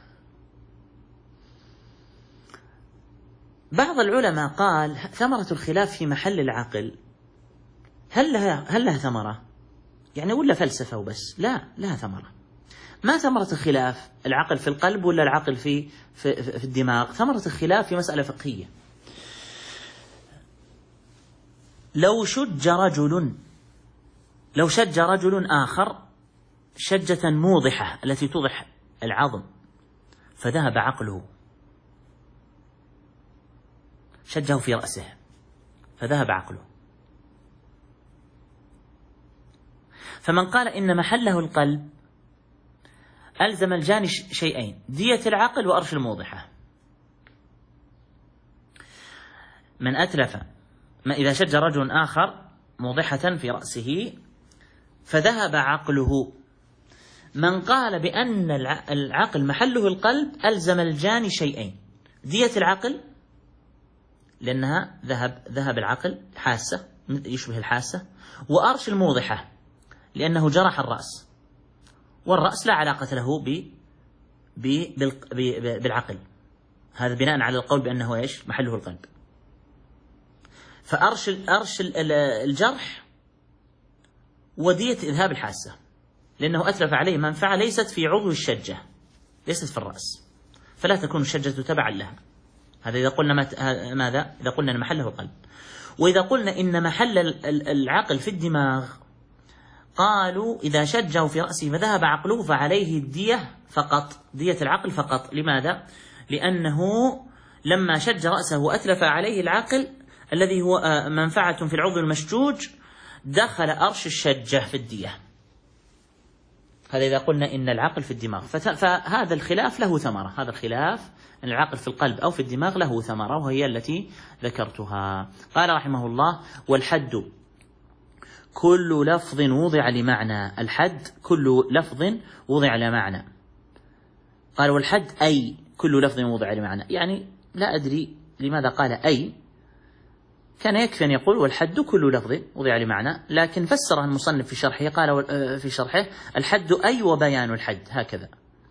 بعض العلماء قال ثمرة الخلاف في محل العقل، هل لها ثمرة يعني ولا فلسفة وبس؟ لا، لها ثمرة. ما ثمرة الخلاف؟ العقل في القلب ولا العقل في الدماغ؟ ثمرة الخلاف في مسألة فقهية. لو شج رجل آخر شجة موضحة التي توضح العظم فذهب عقله، شجه في رأسه فذهب عقله، فمن قال إن محله القلب ألزم الجاني شيئين: دية العقل وأرش الموضحة. من أتلف ما إذا شج رجل آخر موضحة في رأسه فذهب عقله من قال بأن العقل محله القلب ألزم الجاني شيئين: دية العقل لأنها ذهب العقل حاسة يشبه الحاسة، وأرش الموضحة لأنه جرح الرأس، والرأس لا علاقة له بالعقل. هذا بناء على القول بأنه إيش محله القلب. فأرش الجرح ودية إذهاب الحاسة، لأنه أتلف عليه منفعة ليست في عضو الشجة، ليست في الرأس، فلا تكون الشجة تبعا لها. هذا إذا قلنا ماذا؟ إذا قلنا أن محله القلب. وإذا قلنا إن محل العقل في الدماغ، قالوا إذا شجه في رأسه فذهب عقله فعليه الدية فقط، دية العقل فقط. لماذا؟ لأنه لما شج رأسه وأتلف عليه العقل الذي هو منفعة في العضو المشجوج، دخل أرش الشجة في الدية. هذا إذا قلنا إن العقل في الدماغ. فهذا الخلاف له ثمرة، هذا الخلاف أن العقل في القلب أو في الدماغ له ثمرة، وهي التي ذكرتها. قال رحمه الله: والحد كل لفظ وضع لمعنى. الحد كل لفظ وضع لمعنى. قال: والحد أي كل لفظ وضع لمعنى. يعني لا أدري لماذا قال أي، كان يكفي أن يقول والحد كل لفظ وضع لمعنى، لكن فسرها المصنف في شرحه، قال في شرحه: الحد أي وبيان الحد، هكذا.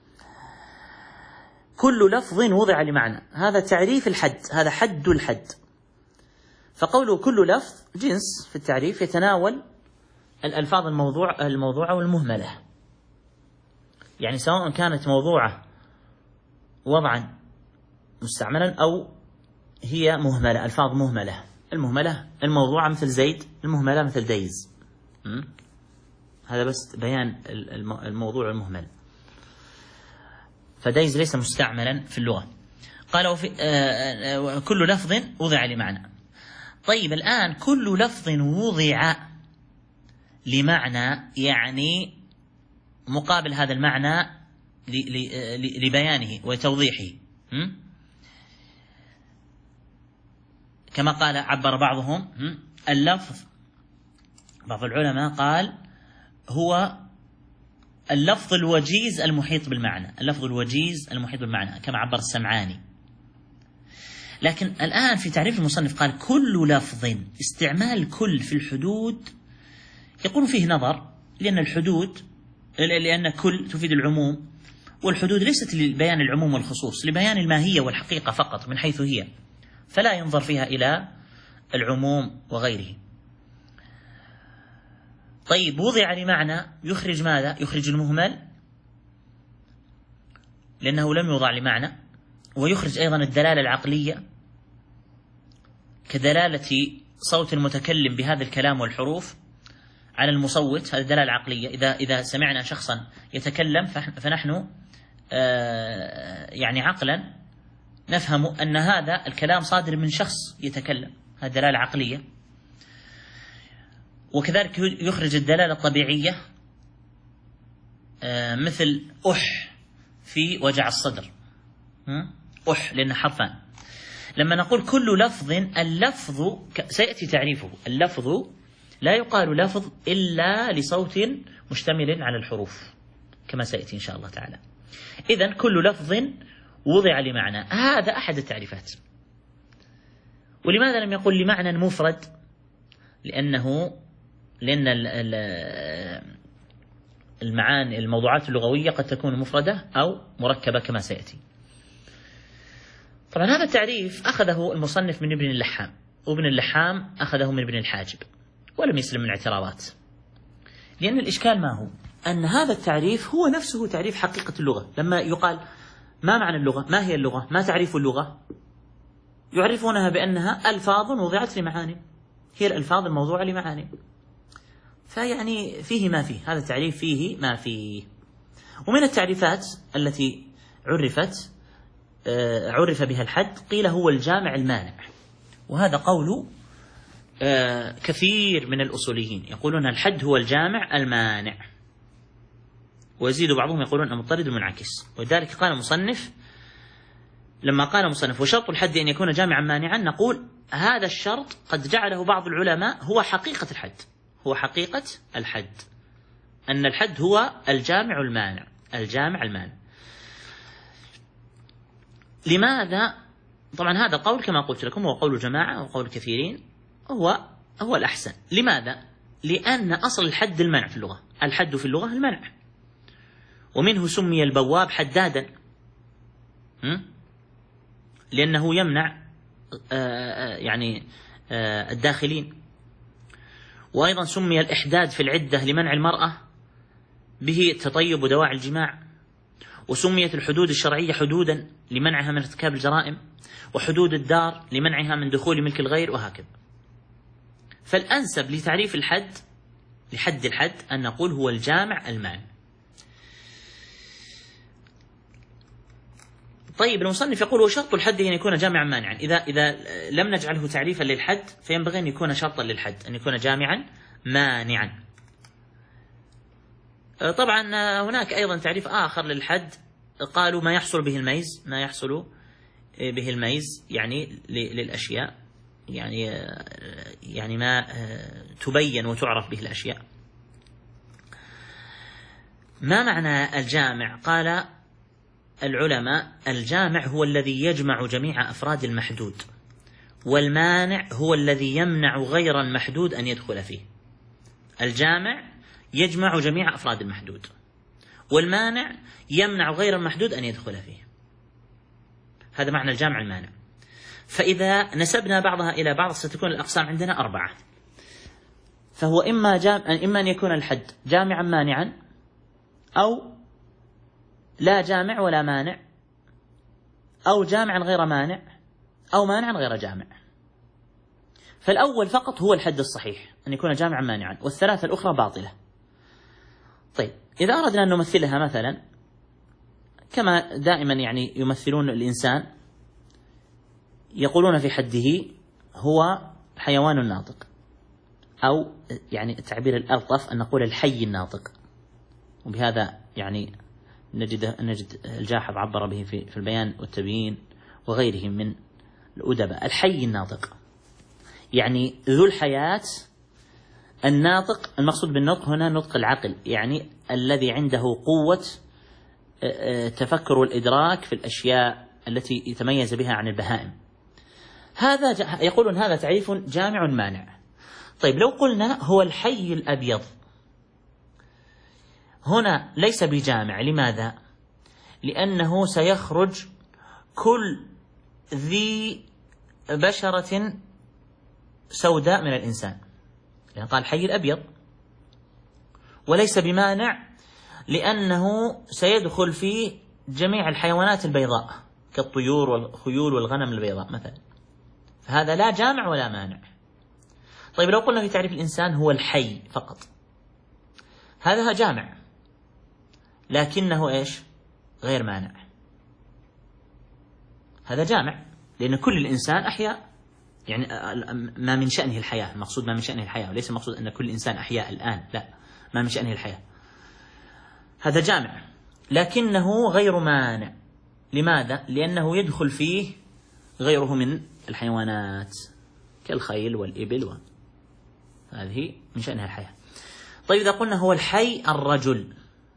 كل لفظ وضع لمعنى، هذا تعريف الحد، هذا حد الحد. فقوله كل لفظ جنس في التعريف يتناول الألفاظ الموضوعة والمهملة، يعني سواء كانت موضوعة وضعا مستعملا أو هي مهملة، ألفاظ مهملة. الموضوعة مثل زيد، المهملة مثل ديز. هذا بس بيان الموضوع المهمل. فديز ليس مستعملا في اللغة. قالوا كل لفظ وضع لمعنى. طيب الآن كل لفظ وضع لمعنى، يعني مقابل هذا المعنى لبيانه وتوضيحه. كما قال عبر بعضهم اللفظ، بعض العلماء قال هو اللفظ الوجيز المحيط بالمعنى، اللفظ الوجيز المحيط بالمعنى كما عبر السمعاني. لكن الآن في تعريف المصنف قال كل لفظ. استعمال كل في الحدود يقول فيه نظر، لأن كل تفيد العموم، والحدود ليست لبيان العموم والخصوص، لبيان الماهية والحقيقة فقط من حيث هي، فلا ينظر فيها إلى العموم وغيره. طيب وضع لمعنى يخرج ماذا؟ يخرج المهمل لأنه لم يوضع لمعنى، ويخرج أيضا الدلالة العقلية كدلالة صوت المتكلم بهذا الكلام والحروف على المصوت، هذه الدلالة العقلية. إذا سمعنا شخصا يتكلم فنحن يعني عقلا نفهم أن هذا الكلام صادر من شخص يتكلم، هذه دلالة عقلية. وكذلك يخرج الدلالة الطبيعية مثل في وجع الصدر، لأن حرفان. لما نقول كل لفظ، اللفظ سيأتي تعريفه، اللفظ لا يقال لفظ إلا لصوت مشتمل على الحروف كما سيأتي إن شاء الله تعالى. إذن كل لفظ وضع لمعنى، هذا أحد التعريفات. ولماذا لم يقل لمعنى مفرد؟ لأن المعاني الموضوعات اللغوية قد تكون مفردة أو مركبة كما سيأتي. طبعا هذا التعريف أخذه المصنف من ابن اللحام، وابن اللحام أخذه من ابن الحاجب، ولم يسلم من اعتراضات. لأن الإشكال ما هو؟ أن هذا التعريف هو نفسه تعريف حقيقة اللغة. لما يقال ما معنى اللغة؟ ما هي اللغة؟ ما تعريف اللغة؟ يعرفونها بأنها ألفاظ وضعت لمعاني، هي الألفاظ الموضوعة لمعاني. فيعني فيه ما فيه، هذا التعريف فيه ما فيه. ومن التعريفات التي عرف بها الحد قيل هو الجامع المانع، وهذا قول كثير من الأصوليين، يقولون الحد هو الجامع المانع، ويزيد بعضهم يقولون المضطرد المنعكس. ولذلك قال المصنف، لما قال المصنف وشرط الحد أن يكون جامعا مانعا، نقول هذا الشرط قد جعله بعض العلماء هو حقيقة الحد، هو حقيقة الحد، أن الحد هو الجامع المانع، الجامع المانع. لماذا؟ طبعا هذا قول كما قلت لكم هو قول جماعة وقول كثيرين، هو الأحسن. لماذا؟ لأن أصل الحد المنع في اللغة، الحد في اللغة المنع، ومنه سمي البواب حدادا لأنه يمنع يعني الداخلين. وأيضا سمي الإحداد في العدة لمنع المرأة به التطيب ودواعي الجماع. وسميت الحدود الشرعية حدودا لمنعها من ارتكاب الجرائم، وحدود الدار لمنعها من دخول ملك الغير، وهكذا. فالأنسب لتعريف الحد، لحد الحد، أن نقول هو الجامع المانع. طيب المصنف يقول وشرط الحد أن يكون جامعا مانعا. إذا لم نجعله تعريفا للحد فينبغي أن يكون شرطا للحد، أن يكون جامعا مانعا. طبعا هناك أيضا تعريف آخر للحد، قالوا ما يحصل به الميز، ما يحصل به الميز يعني للأشياء، يعني ما تبين وتعرف به الأشياء. ما معنى الجامع؟ قال العلماء الجامع هو الذي يجمع جميع أفراد المحدود، والمانع هو الذي يمنع غير المحدود أن يدخل فيه. الجامع يجمع جميع أفراد المحدود، والمانع يمنع غير المحدود أن يدخل فيه. هذا معنى الجامع المانع. فإذا نسبنا بعضها إلى بعض ستكون الأقسام عندنا 4. فهو إما أن يكون الحد جامعا مانعا، أو لا جامع ولا مانع، أو جامعا غير مانع، أو مانعا غير جامع. فالأول فقط هو الحد الصحيح، أن يكون جامعا مانعا، والثلاثة الأخرى باطلة. طيب إذا أردنا أن نمثلها مثلا كما دائما يعني يمثلون الإنسان، يقولون في حده هو حيوان ناطق، أو يعني التعبير الألطف أن نقول الحي الناطق. وبهذا يعني نجد الجاحظ عبر به في البيان والتبيين وغيرهم من الأدباء. الحي الناطق يعني ذو الحياة الناطق. المقصود بالنطق هنا نطق العقل، يعني الذي عنده قوة تفكر والإدراك في الأشياء التي يتميز بها عن البهائم. هذا يقولون هذا تعريف جامع مانع. طيب لو قلنا هو الحي الأبيض، هنا ليس بجامع. لماذا؟ لأنه سيخرج كل ذي بشرة سوداء من الإنسان، لأن قال الحي الأبيض. وليس بمانع لأنه سيدخل فيه جميع الحيوانات البيضاء كالطيور والخيول والغنم البيضاء مثلا. فهذا لا جامع ولا مانع. طيب لو قلنا في تعريف الإنسان هو الحي فقط، هذا جامع لكنه إيش؟ غير مانع. هذا جامع لأن كل الإنسان أحياء، يعني ما من شأنه الحياة. المقصود ما من شأنه الحياة، وليس المقصود أن كل إنسان أحياء الآن، لا، ما من شأنه الحياة. هذا جامع لكنه غير مانع. لماذا؟ لأنه يدخل فيه غيره من الحيوانات كالخيل والإبل، هذه من شأنها الحياة. طيب إذا قلنا هو الحي الرجل،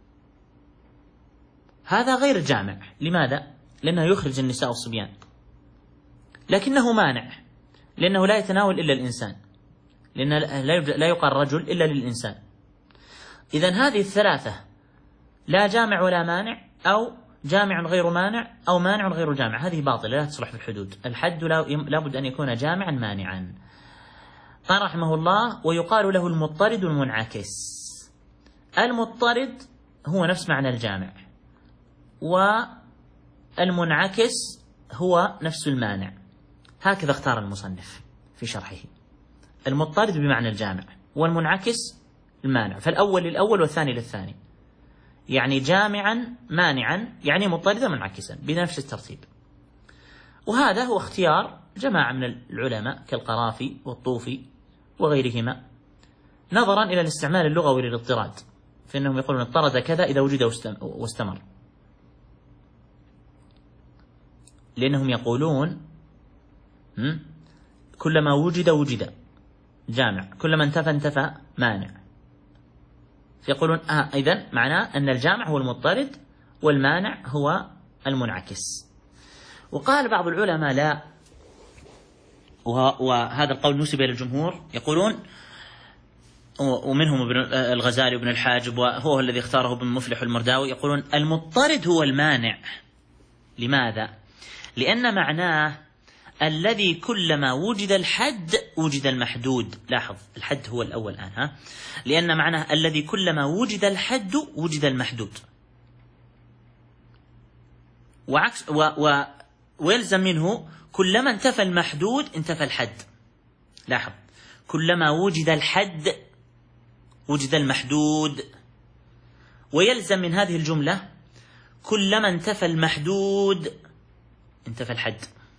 هذا غير جامع. لماذا؟ لأنه يخرج النساء والصبيان، لكنه مانع لأنه لا يتناول إلا الإنسان، لأن لا يقال رجل إلا للإنسان. إذن هذه الثلاثة لا جامع ولا مانع، أو جامع غير مانع، أو مانع غير جامع، هذه باطلة لا تصلح في الحدود. الحد لا بد أن يكون جامعا مانعا. قال رحمه الله ويقال له المضطرد والمنعكس. المضطرد هو نفس معنى الجامع، والمنعكس هو نفس المانع. هكذا اختار المصنف في شرحه، المضطرد بمعنى الجامع، والمنعكس المانع. فالأول للأول والثاني للثاني، يعني جامعا مانعا يعني مضطردا منعكسا بنفس الترتيب. وهذا هو اختيار جماعة من العلماء كالقرافي والطوفي وغيرهما، نظرا إلى الاستعمال اللغوي للاضطراد، فإنهم يقولون اضطرد كذا إذا وجد واستمر، لأنهم يقولون كلما وجد جامع، كلما انتفى مانع. يقولون إذن معناه أن الجامع هو المضطرد والمانع هو المنعكس. وقال بعض العلماء لا، وهذا القول نسب إلى الجمهور، يقولون ومنهم ابن الغزالي وابن الحاجب وهو الذي اختاره ابن مفلح المرداوي، يقولون المضطرد هو المانع. لماذا؟ لأن معناه الذي كلما وجد الحد وجد المحدود. لاحظ الحد هو الأول الآن، لأن معناه الذي كلما وجد الحد وجد المحدود، وعكس ويلزم منه كلما انتفى المحدود انتفى الحد. لاحظ كلما وجد الحد وجد المحدود، ويلزم من هذه الجملة كلما انتفى المحدود انتفى الحد.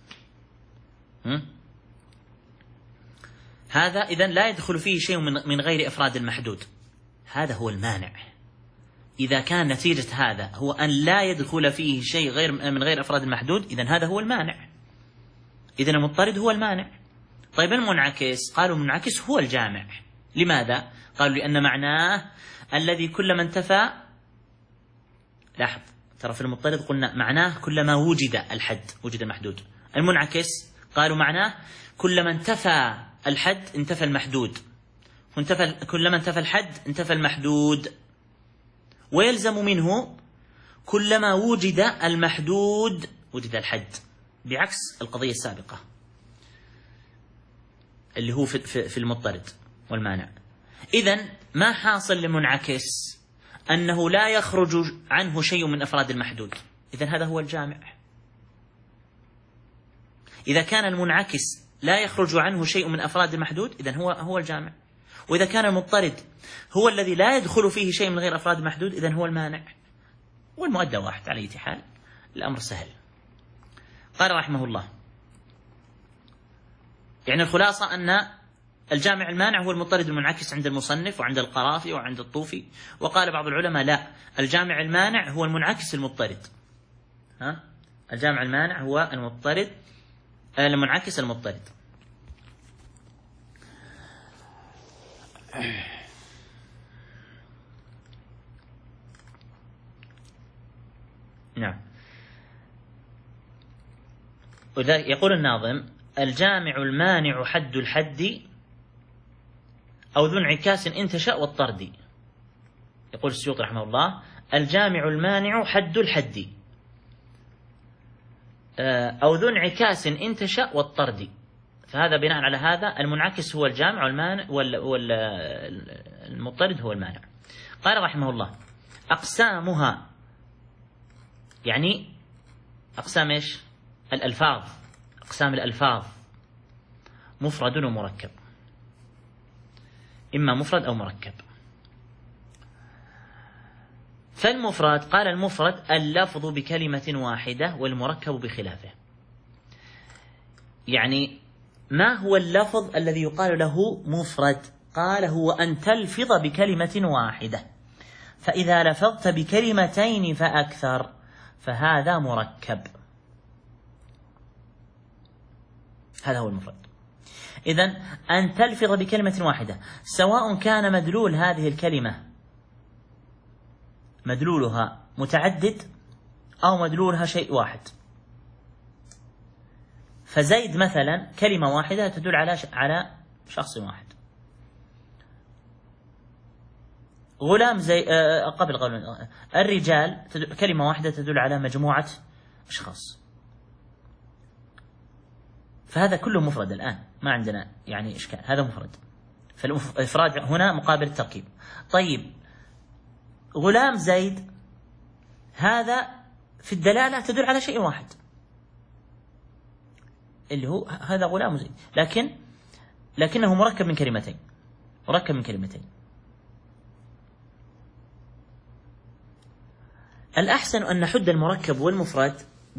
هذا إذن لا يدخل فيه شيء من غير إفراد المحدود، هذا هو المانع. إذا كان نتيجة هذا هو أن لا يدخل فيه شيء من غير إفراد المحدود، إذن هذا هو المانع، إذن المضطرد هو المانع. طيب المنعكس، قالوا المنعكس هو الجامع. لماذا؟ قالوا لأن معناه الذي كلما انتفى. لاحظ ترى في المضطرد قلنا معناه كلما وجد الحد وجد المحدود. المنعكس قالوا معناه كلما انتفى الحد انتفى المحدود، كلما انتفى الحد انتفى المحدود، ويلزم منه كلما وجد المحدود وجد الحد، بعكس القضية السابقة اللي هو في المضطرد والمانع. إذن ما حاصل للمنعكس؟ أنه لا يخرج عنه شيء من أفراد المحدود، إذن هذا هو الجامع. إذا كان المنعكس لا يخرج عنه شيء من أفراد المحدود إذن هو الجامع. وإذا كان المضطرد هو الذي لا يدخل فيه شيء من غير أفراد المحدود إذن هو المانع. والمؤدى واحد على أي حال، الأمر سهل. قال رحمه الله يعني الخلاصة أن الجامع المانع هو المضطرد المنعكس عند المصنف وعند القرافي وعند الطوفي. وقال بعض العلماء لا، الجامع المانع هو المنعكس المضطرد. الجامع المانع هو المنعكس المضطرد. نعم. يقول الناظم الجامع المانع حد الحد أو ذو انعكاس إن تشاء والطرد. يقول السيوطي رحمه الله الجامع المانع حد الحد أو ذو انعكاس إن تشاء والطرد. فهذا بناء على هذا المنعكس هو الجامع والمضطرد هو المانع. قال رحمه الله أقسامها، يعني أقسام إيش؟ الألفاظ، أقسام الألفاظ مفرد ومركب، إما مفرد أو مركب. فالمفرد قال المفرد اللفظ بكلمة واحدة والمركب بخلافه. يعني ما هو اللفظ الذي يقال له مفرد؟ قال هو أن تلفظ بكلمة واحدة، فإذا لفظت بكلمتين فأكثر فهذا مركب. هذا هو المفرد. إذن أن تلفظ بكلمة واحدة سواء كان مدلول هذه الكلمة مدلولها متعدد أو مدلولها شيء واحد. فزيد مثلا كلمة واحدة تدل على شخص واحد. غلام زي قبل الرجال كلمة واحدة تدل على مجموعة أشخاص. فهذا كله مفرد الآن، ما عندنا يعني إشكال، هذا مفرد. فالإفراد هنا مقابل التركيب. طيب غلام زيد هذا في الدلالة تدل على شيء واحد اللي هو هذا غلام زيد، لكنه مركب من كلمتين. الأحسن أن نحد المركب والمفرد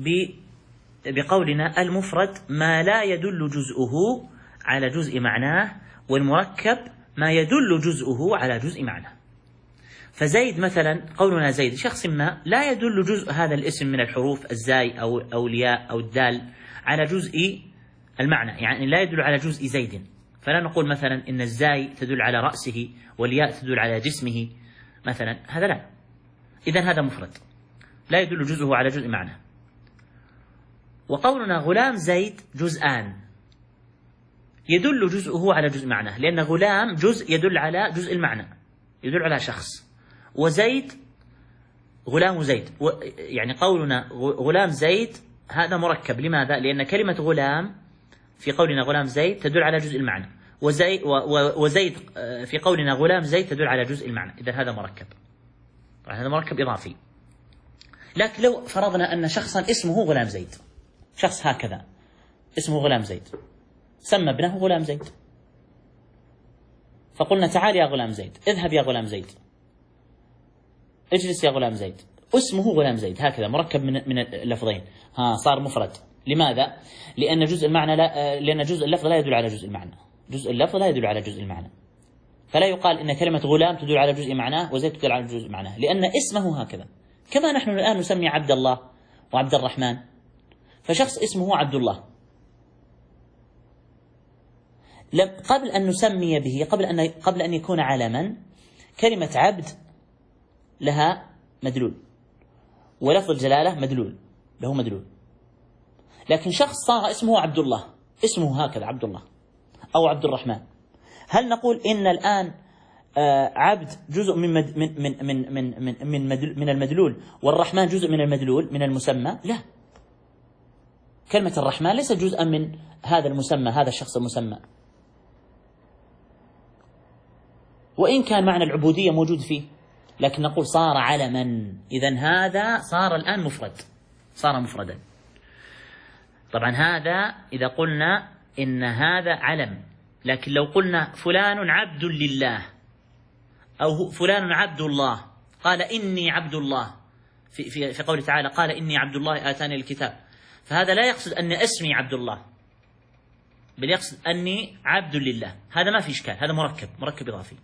بقولنا المفرد ما لا يدل جزءه على جزء معناه، والمركب ما يدل جزءه على جزء معناه. فزيد مثلا قولنا زيد شخص ما لا يدل جزء هذا الاسم من الحروف الزاي أو الياء أو الدال على جزء المعنى، يعني لا يدل على جزء زيد. فلا نقول مثلا إن الزاي تدل على رأسه والياء تدل على جسمه مثلا، هذا لا. إذن هذا مفرد لا يدل جزءه على جزء معنى. وقولنا غلام زيد جزءان يدل جزءه على جزء معنى، لأن غلام جزء يدل على جزء المعنى، يدل على شخص. وزيد غلام زيد، يعني قولنا غلام زيد هذا مركب. لماذا؟ لأن كلمة غلام في قولنا غلام زيد تدل على جزء المعنى، وزيد في قولنا غلام زيد تدل على جزء المعنى. إذا هذا مركب، هذا مركب إضافي. لكن لو فرضنا أن شخصا اسمه غلام زيد، شخص هكذا اسمه غلام زيد، سمى ابنه غلام زيد، فقلنا تعال يا غلام زيد، اذهب يا غلام زيد، اجلس يا غلام زيد، اسمه غلام زيد، هكذا مركب من اللفظين، صار مفرد. لماذا؟ لأن جزء المعنى لأن جزء اللفظ لا يدل على جزء المعنى، جزء اللفظ لا يدل على جزء المعنى، فلا يقال إن كلمة غلام تدل على جزء معناه وزيد تدل على جزء معناه، لأن اسمه هكذا. كما نحن الآن نسمي عبد الله وعبد الرحمن، فشخص اسمه عبد الله، قبل أن نسمي به، قبل أن يكون علما، كلمة عبد لها مدلول، ولفظ الجلالة مدلول، له مدلول. لكن شخص صار اسمه عبد الله، اسمه هكذا عبد الله أو عبد الرحمن، هل نقول إن الآن عبد جزء من المدلول والرحمن جزء من المدلول من المسمى؟ لا، كلمة الرحمن ليس جزءا من هذا المسمى، هذا الشخص المسمى، وإن كان معنى العبودية موجود فيه، لكن نقول صار علما. إذن هذا صار الآن مفرد، صار مفردا. طبعا هذا إذا قلنا إن هذا علم، لكن لو قلنا فلان عبد لله أو فلان عبد الله، قال إني عبد الله في قوله تعالى قال إني عبد الله آتاني الكتاب، فهذا لا يقصد أن اسمي عبد الله، بل يقصد أني عبد لله. هذا ما في إشكال، هذا مركب إضافي.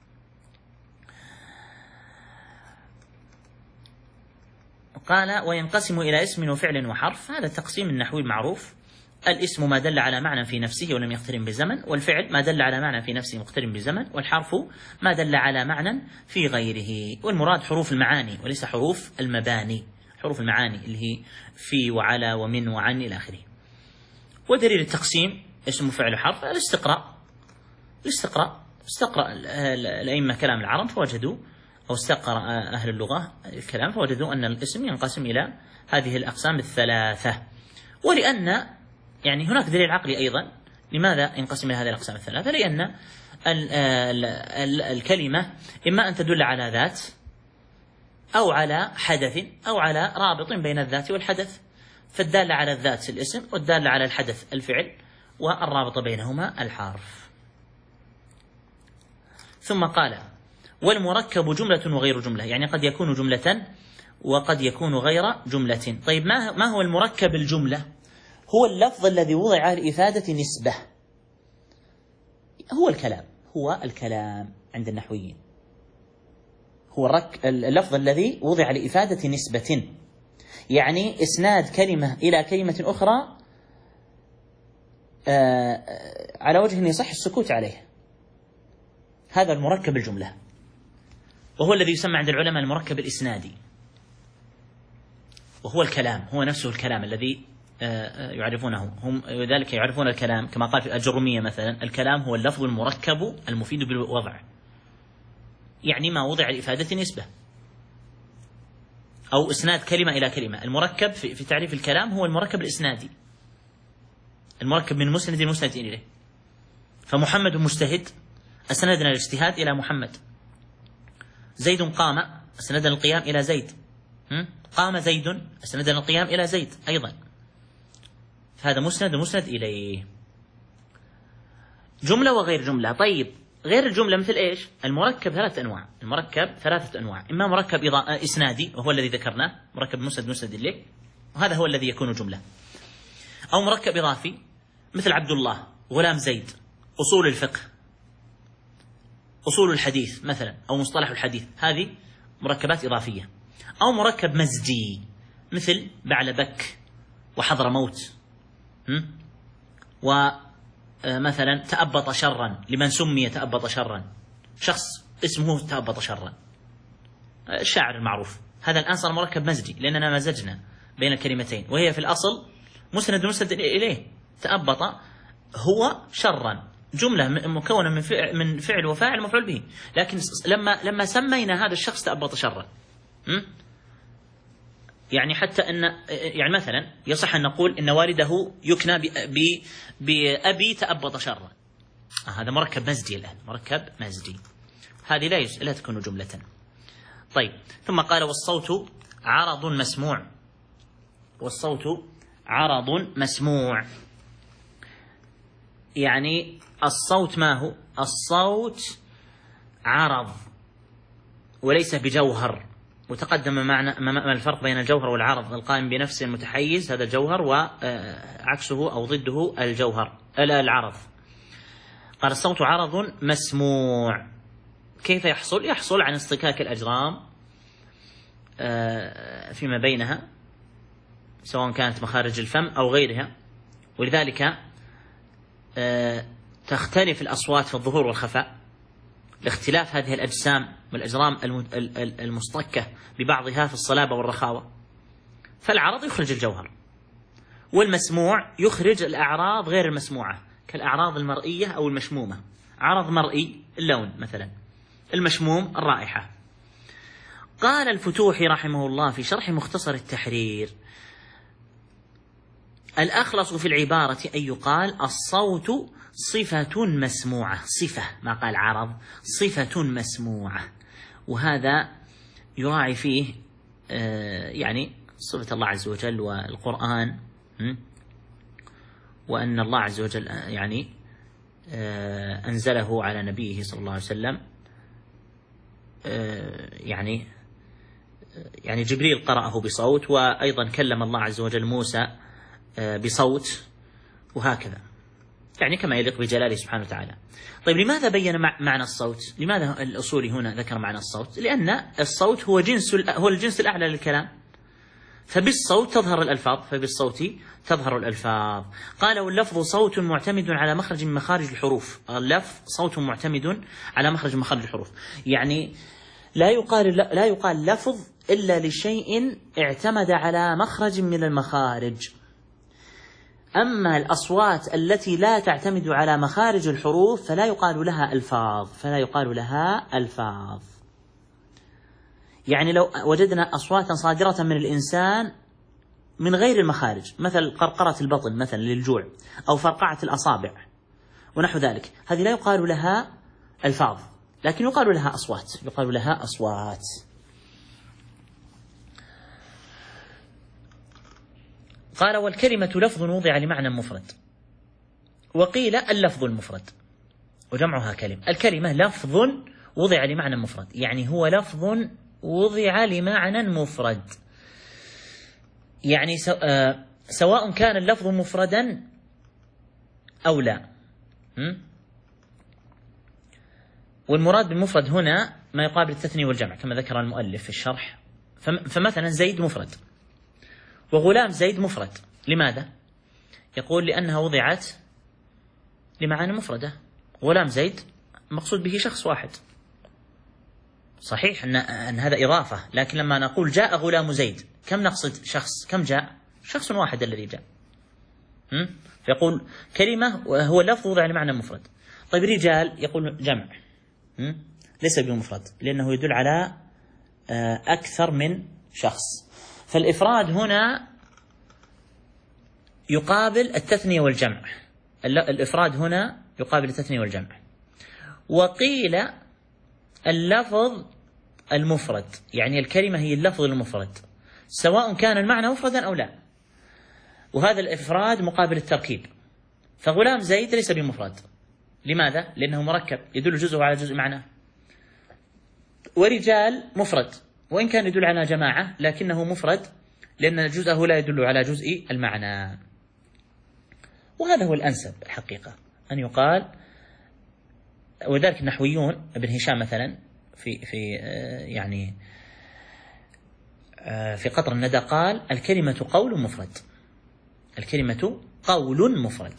قال وينقسم إلى اسم وفعل وحرف. هذا التقسيم النحوي المعروف. الاسم ما دل على معنى في نفسه ولم يقترن بزمن، والفعل ما دل على معنى في نفسه مقترن بزمن، والحرف ما دل على معنى في غيره. والمراد حروف المعاني وليس حروف المباني، حروف المعاني اللي هي في وعلى ومن وعن إلى آخره. ودليل التقسيم اسم وفعل وحرف الاستقراء. استقرأ الأئمة كلام العرب فوجدوا، أو استقرأ أهل اللغة الكلام فوجدوا أن الاسم ينقسم إلى هذه الأقسام الثلاثة. ولأن يعني هناك دليل عقلي أيضا لماذا ينقسم إلى هذه الأقسام الثلاثة، لأن الكلمة إما أن تدل على ذات أو على حدث أو على رابط بين الذات والحدث، فالدالة على الذات الاسم والدالة على الحدث الفعل، والرابط بينهما الحرف. ثم قال والمركب جملة وغير جملة، يعني قد يكون جملة وقد يكون غير جملة. طيب ما هو المركب الجملة؟ هو اللفظ الذي وضع لإفادة نسبة، هو الكلام عند النحويين، هو اللفظ الذي وضع لإفادة نسبة، يعني إسناد كلمة إلى كلمة أخرى على وجه يصح السكوت عليه، هذا المركب الجملة، وهو الذي يسمى عند العلماء المركب الإسنادي، وهو الكلام، هو نفسه الكلام الذي يعرفونه هم، ذلك يعرفون الكلام كما قال في الجرمية مثلا: الكلام هو اللفظ المركب المفيد بالوضع، يعني ما وضع لإفادة نسبة أو إسناد كلمة إلى كلمة. المركب في تعريف الكلام هو المركب الإسنادي، المركب من مسند المسند إليه. فمحمد مجتهد، أسندنا الاجتهاد إلى محمد. زيد قام، أسندنا القيام إلى زيد. قام زيد، أسندنا القيام إلى زيد أيضا، فهذا مسند ومسند إليه. جملة وغير جملة. طيب غير الجملة مثل إيش؟ المركب ثلاثة أنواع، إما مركب إسنادي وهو الذي ذكرناه، مركب مسند إليه، وهذا هو الذي يكون جملة، أو مركب إضافي مثل عبد الله، غلام زيد، أصول الفقه، أصول الحديث مثلا، أو مصطلح الحديث، هذه مركبات إضافية. أو مركب مزجي مثل بعلبك وحضرموت، ومثلا تأبط شرا، لمن سمي تأبط شرا، شخص اسمه تأبط شرا، الشاعر المعروف، هذا الآن صار مركب مزجي لأننا مزجنا بين الكلمتين، وهي في الأصل مسند إليه. تأبط هو شرا، جملة مكونة من فعل وفاعل مفعول به، لكن لما سمينا هذا الشخص تأبط شرا، يعني حتى أن يعني مثلا يصح أن نقول إن والده يكنى بأبي تأبط شرا، هذا مركب مزجي الآن، مركب مزجي، هذه لا تكون جملة. طيب، ثم قال والصوت عرض مسموع. والصوت عرض مسموع، يعني الصوت ما هو؟ الصوت عرض وليس بجوهر. وتقدم معنا ما الفرق بين الجوهر والعرض. القائم بنفسه المتحيز هذا الجوهر، وعكسه أو ضده العرض. قال الصوت عرض مسموع. كيف يحصل؟ يحصل عن اصطكاك الأجرام فيما بينها، سواء كانت مخارج الفم أو غيرها، ولذلك تختلف الأصوات في الظهور والخفاء لاختلاف هذه الأجسام والأجرام المصطكة ببعضها في الصلابة والرخاوة. فالعرض يخرج الجوهر، والمسموع يخرج الأعراض غير المسموعة، كالأعراض المرئية أو المشمومة. عرض مرئي اللون مثلا، المشموم الرائحة. قال الفتوحي رحمه الله في شرح مختصر التحرير: الأخلص في العبارة أن يقال الصوت صفة مسموعة، صفة، ما قال عرض، صفة مسموعة. وهذا يراعي فيه يعني صفة الله عز وجل والقرآن، وأن الله عز وجل يعني أنزله على نبيه صلى الله عليه وسلم، يعني جبريل قرأه بصوت، وأيضا كلم الله عز وجل موسى بصوت، وهكذا، يعني كما يليق بجلاله سبحانه وتعالى. طيب، لماذا بين معنى الصوت؟ لماذا الأصولي هنا ذكر معنى الصوت؟ لأن الصوت هو الجنس الأعلى للكلام، فبالصوت تظهر الألفاظ. قال واللفظ صوت معتمد على مخرج من مخارج الحروف. اللفظ صوت معتمد على مخرج من مخارج الحروف، يعني لا يقال لفظ إلا لشيء اعتمد على مخرج من المخارج. أما الأصوات التي لا تعتمد على مخارج الحروف فلا يقال لها ألفاظ. يعني لو وجدنا أصواتا صادرة من الإنسان من غير المخارج، مثل قرقرة البطن مثلا للجوع، أو فرقعة الأصابع ونحو ذلك، هذه لا يقال لها ألفاظ، لكن يقال لها أصوات. قال والكلمة لفظ وضع لمعنى مفرد، وقيل اللفظ المفرد وجمعها كلمة. الكلمة لفظ وضع لمعنى مفرد، يعني هو لفظ وضع لمعنى مفرد، يعني سواء كان اللفظ مفردا أو لا. والمراد بالمفرد هنا ما يقابل التثنية والجمع كما ذكر المؤلف في الشرح. فمثلا زيد مفرد، وغلام زيد مفرد. لماذا؟ يقول لأنها وضعت لمعاني مفردة. غلام زيد مقصود به شخص واحد، صحيح أن هذا إضافة، لكن لما نقول جاء غلام زيد كم نقصد؟ شخص. كم جاء؟ شخص واحد الذي جاء. فيقول كلمة هو لفظ وضع لمعنى مفرد. طيب رجال يقول جمع، ليس بمفرد لأنه يدل على أكثر من شخص. فالإفراد هنا يقابل التثنية والجمع، الإفراد هنا يقابل التثنية والجمع. وقيل اللفظ المفرد، يعني الكلمة هي اللفظ المفرد سواء كان المعنى مفردا أو لا، وهذا الإفراد مقابل التركيب. فغلام زيد ليس بمفرد. لماذا؟ لأنه مركب يدل جزءه على جزء معناه. ورجال مفرد وإن كان يدل على جماعة لكنه مفرد لأن جزءه لا يدل على جزء المعنى. وهذا هو الأنسب الحقيقة أن يقال. وذلك النحويون ابن هشام مثلا في قطر الندى قال الكلمة قول مفرد، الكلمة قول مفرد.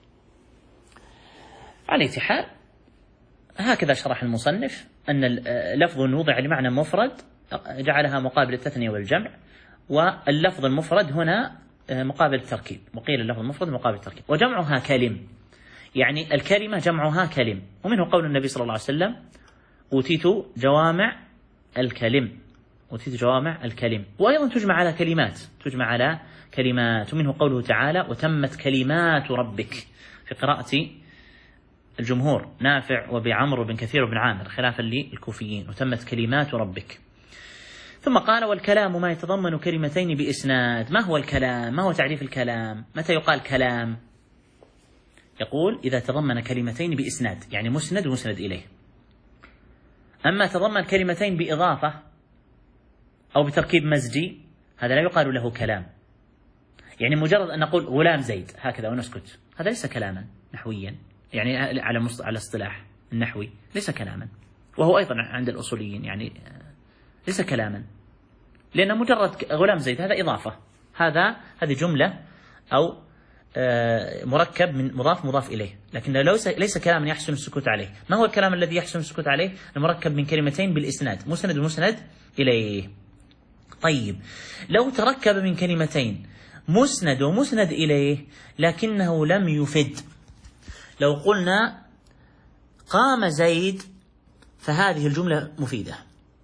على أي حال هكذا شرح المصنف أن لفظ وضع لمعنى مفرد جعلها مقابل التثنية والجمع، واللفظ المفرد هنا مقابل التركيب، وقيل اللفظ المفرد مقابل التركيب. وجمعها كلم، يعني الكلمة جمعها كلم. ومنه قول النبي صلى الله عليه وسلم: أوتيت جوامع الكلم، أوتيت جوامع الكلم. وأيضا تجمع على كلمات، تجمع على كلمات. ومنه قوله تعالى: وتمت كلمات ربك، في قراءة الجمهور نافع وابي عمرو وابن كثير وابن عامر خلافا للكوفيين: وتمت كلمات ربك. ثم قال: والكلام ما يتضمن كلمتين بإسناد. ما هو الكلام؟ ما هو تعريف الكلام؟ متى يقال كلام؟ يقول: إذا تضمن كلمتين بإسناد، يعني مسند ومسند إليه. أما تضمن كلمتين بإضافة أو بتركيب مزجي، هذا لا يقال له كلام. يعني مجرد أن نقول غلام زيد هكذا ونسكت، هذا ليس كلاما نحويا، يعني على اصطلاح النحوي ليس كلاما، وهو أيضا عند الأصوليين يعني ليس كلاما، لأن مجرد غلام زيد هذا إضافة، هذه جملة أو مركب من مضاف إليه، لكن ليس كلاما يحسن السكوت عليه. ما هو الكلام الذي يحسن السكوت عليه؟ المركب من كلمتين بالإسناد، مسند ومسند إليه. طيب، لو تركب من كلمتين مسند ومسند إليه لكنه لم يفد، لو قلنا قام زيد فهذه الجملة مفيدة،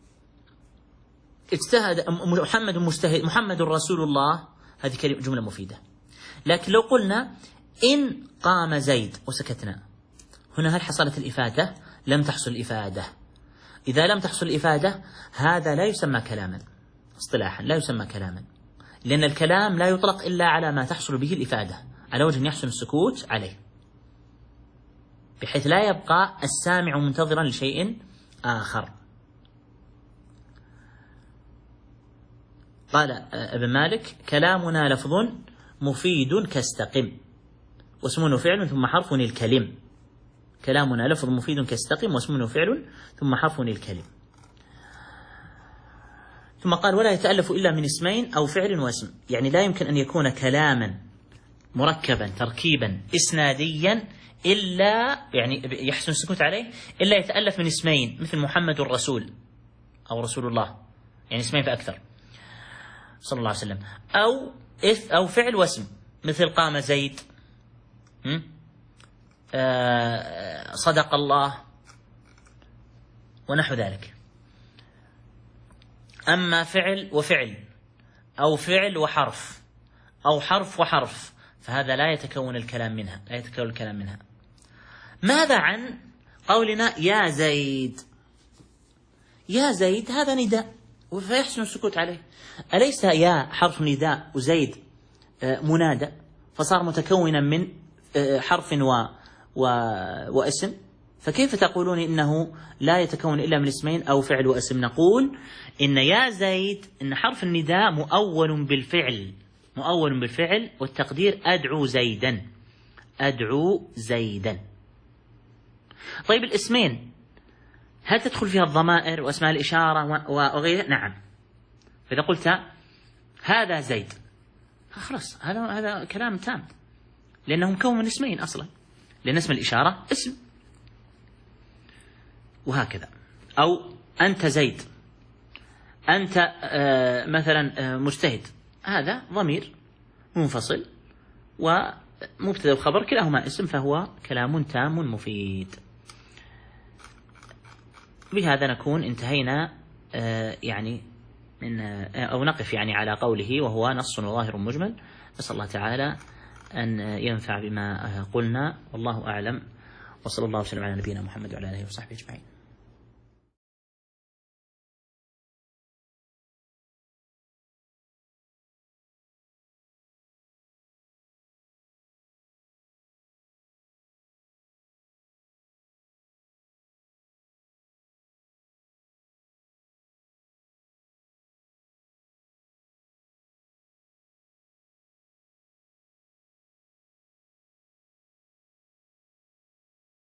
اجتهد محمد مجتهد، محمد رسول الله، هذه جملة مفيدة. لكن لو قلنا إن قام زيد وسكتنا، هنا هل حصلت الإفادة؟ لم تحصل الإفادة. إذا لم تحصل الإفادة هذا لا يسمى كلاما اصطلاحا، لا يسمى كلاما، لأن الكلام لا يطلق إلا على ما تحصل به الإفادة على وجه يحسن السكوت عليه، بحيث لا يبقى السامع منتظرا لشيء آخر. قال ابن مالك: كلامنا لفظ مفيد كاستقم، واسم وفعل ثم حرف الكلم. كلامنا لفظ مفيد كاستقم، واسم وفعل ثم حرف الكلم. ثم قال: ولا يتألف إلا من اسمين أو فعل واسم، يعني لا يمكن أن يكون كلاما مركبا تركيبا إسناديا إلا يعني يحسن السكوت عليه إلا يتألف من اسمين، مثل محمد الرسول أو رسول الله، يعني اسمين فأكثر صلى الله عليه وسلم، أو فعل واسم، مثل قام زيد، صدق الله، ونحو ذلك. أما فعل وفعل أو فعل وحرف أو حرف وحرف فهذا لا يتكون الكلام منها، لا يتكون الكلام منها. ماذا عن قولنا يا زيد؟ يا زيد هذا نداء فيحسن السكوت عليه. أليس يا حرف نداء وزيد منادى، فصار متكونا من حرف واسم، فكيف تقولون إنه لا يتكون إلا من اسمين أو فعل واسم؟ نقول إن يا زيد إن حرف النداء مؤول بالفعل، والتقدير أدعو زيدا، أدعو زيدا. طيب، الاسمين هل تدخل فيها الضمائر وأسماء الإشارة وغيرها؟ نعم. فإذا قلت هذا زيد خلاص هذا كلام تام، لأنه مكون من اسمين أصلا، لأن اسم الإشارة اسم، وهكذا. أو أنت زيد، أنت مثلا مجتهد، هذا ضمير منفصل ومبتدأ وخبر كلاهما اسم، فهو كلام تام مفيد. بهذا نكون انتهينا يعني من أو نقف يعني على قوله وهو نص وظاهر مجمل. نسأل الله تعالى أن ينفع بما قلنا، والله أعلم، وصلى الله وسلم على نبينا محمد وعلى آله وصحبه أجمعين.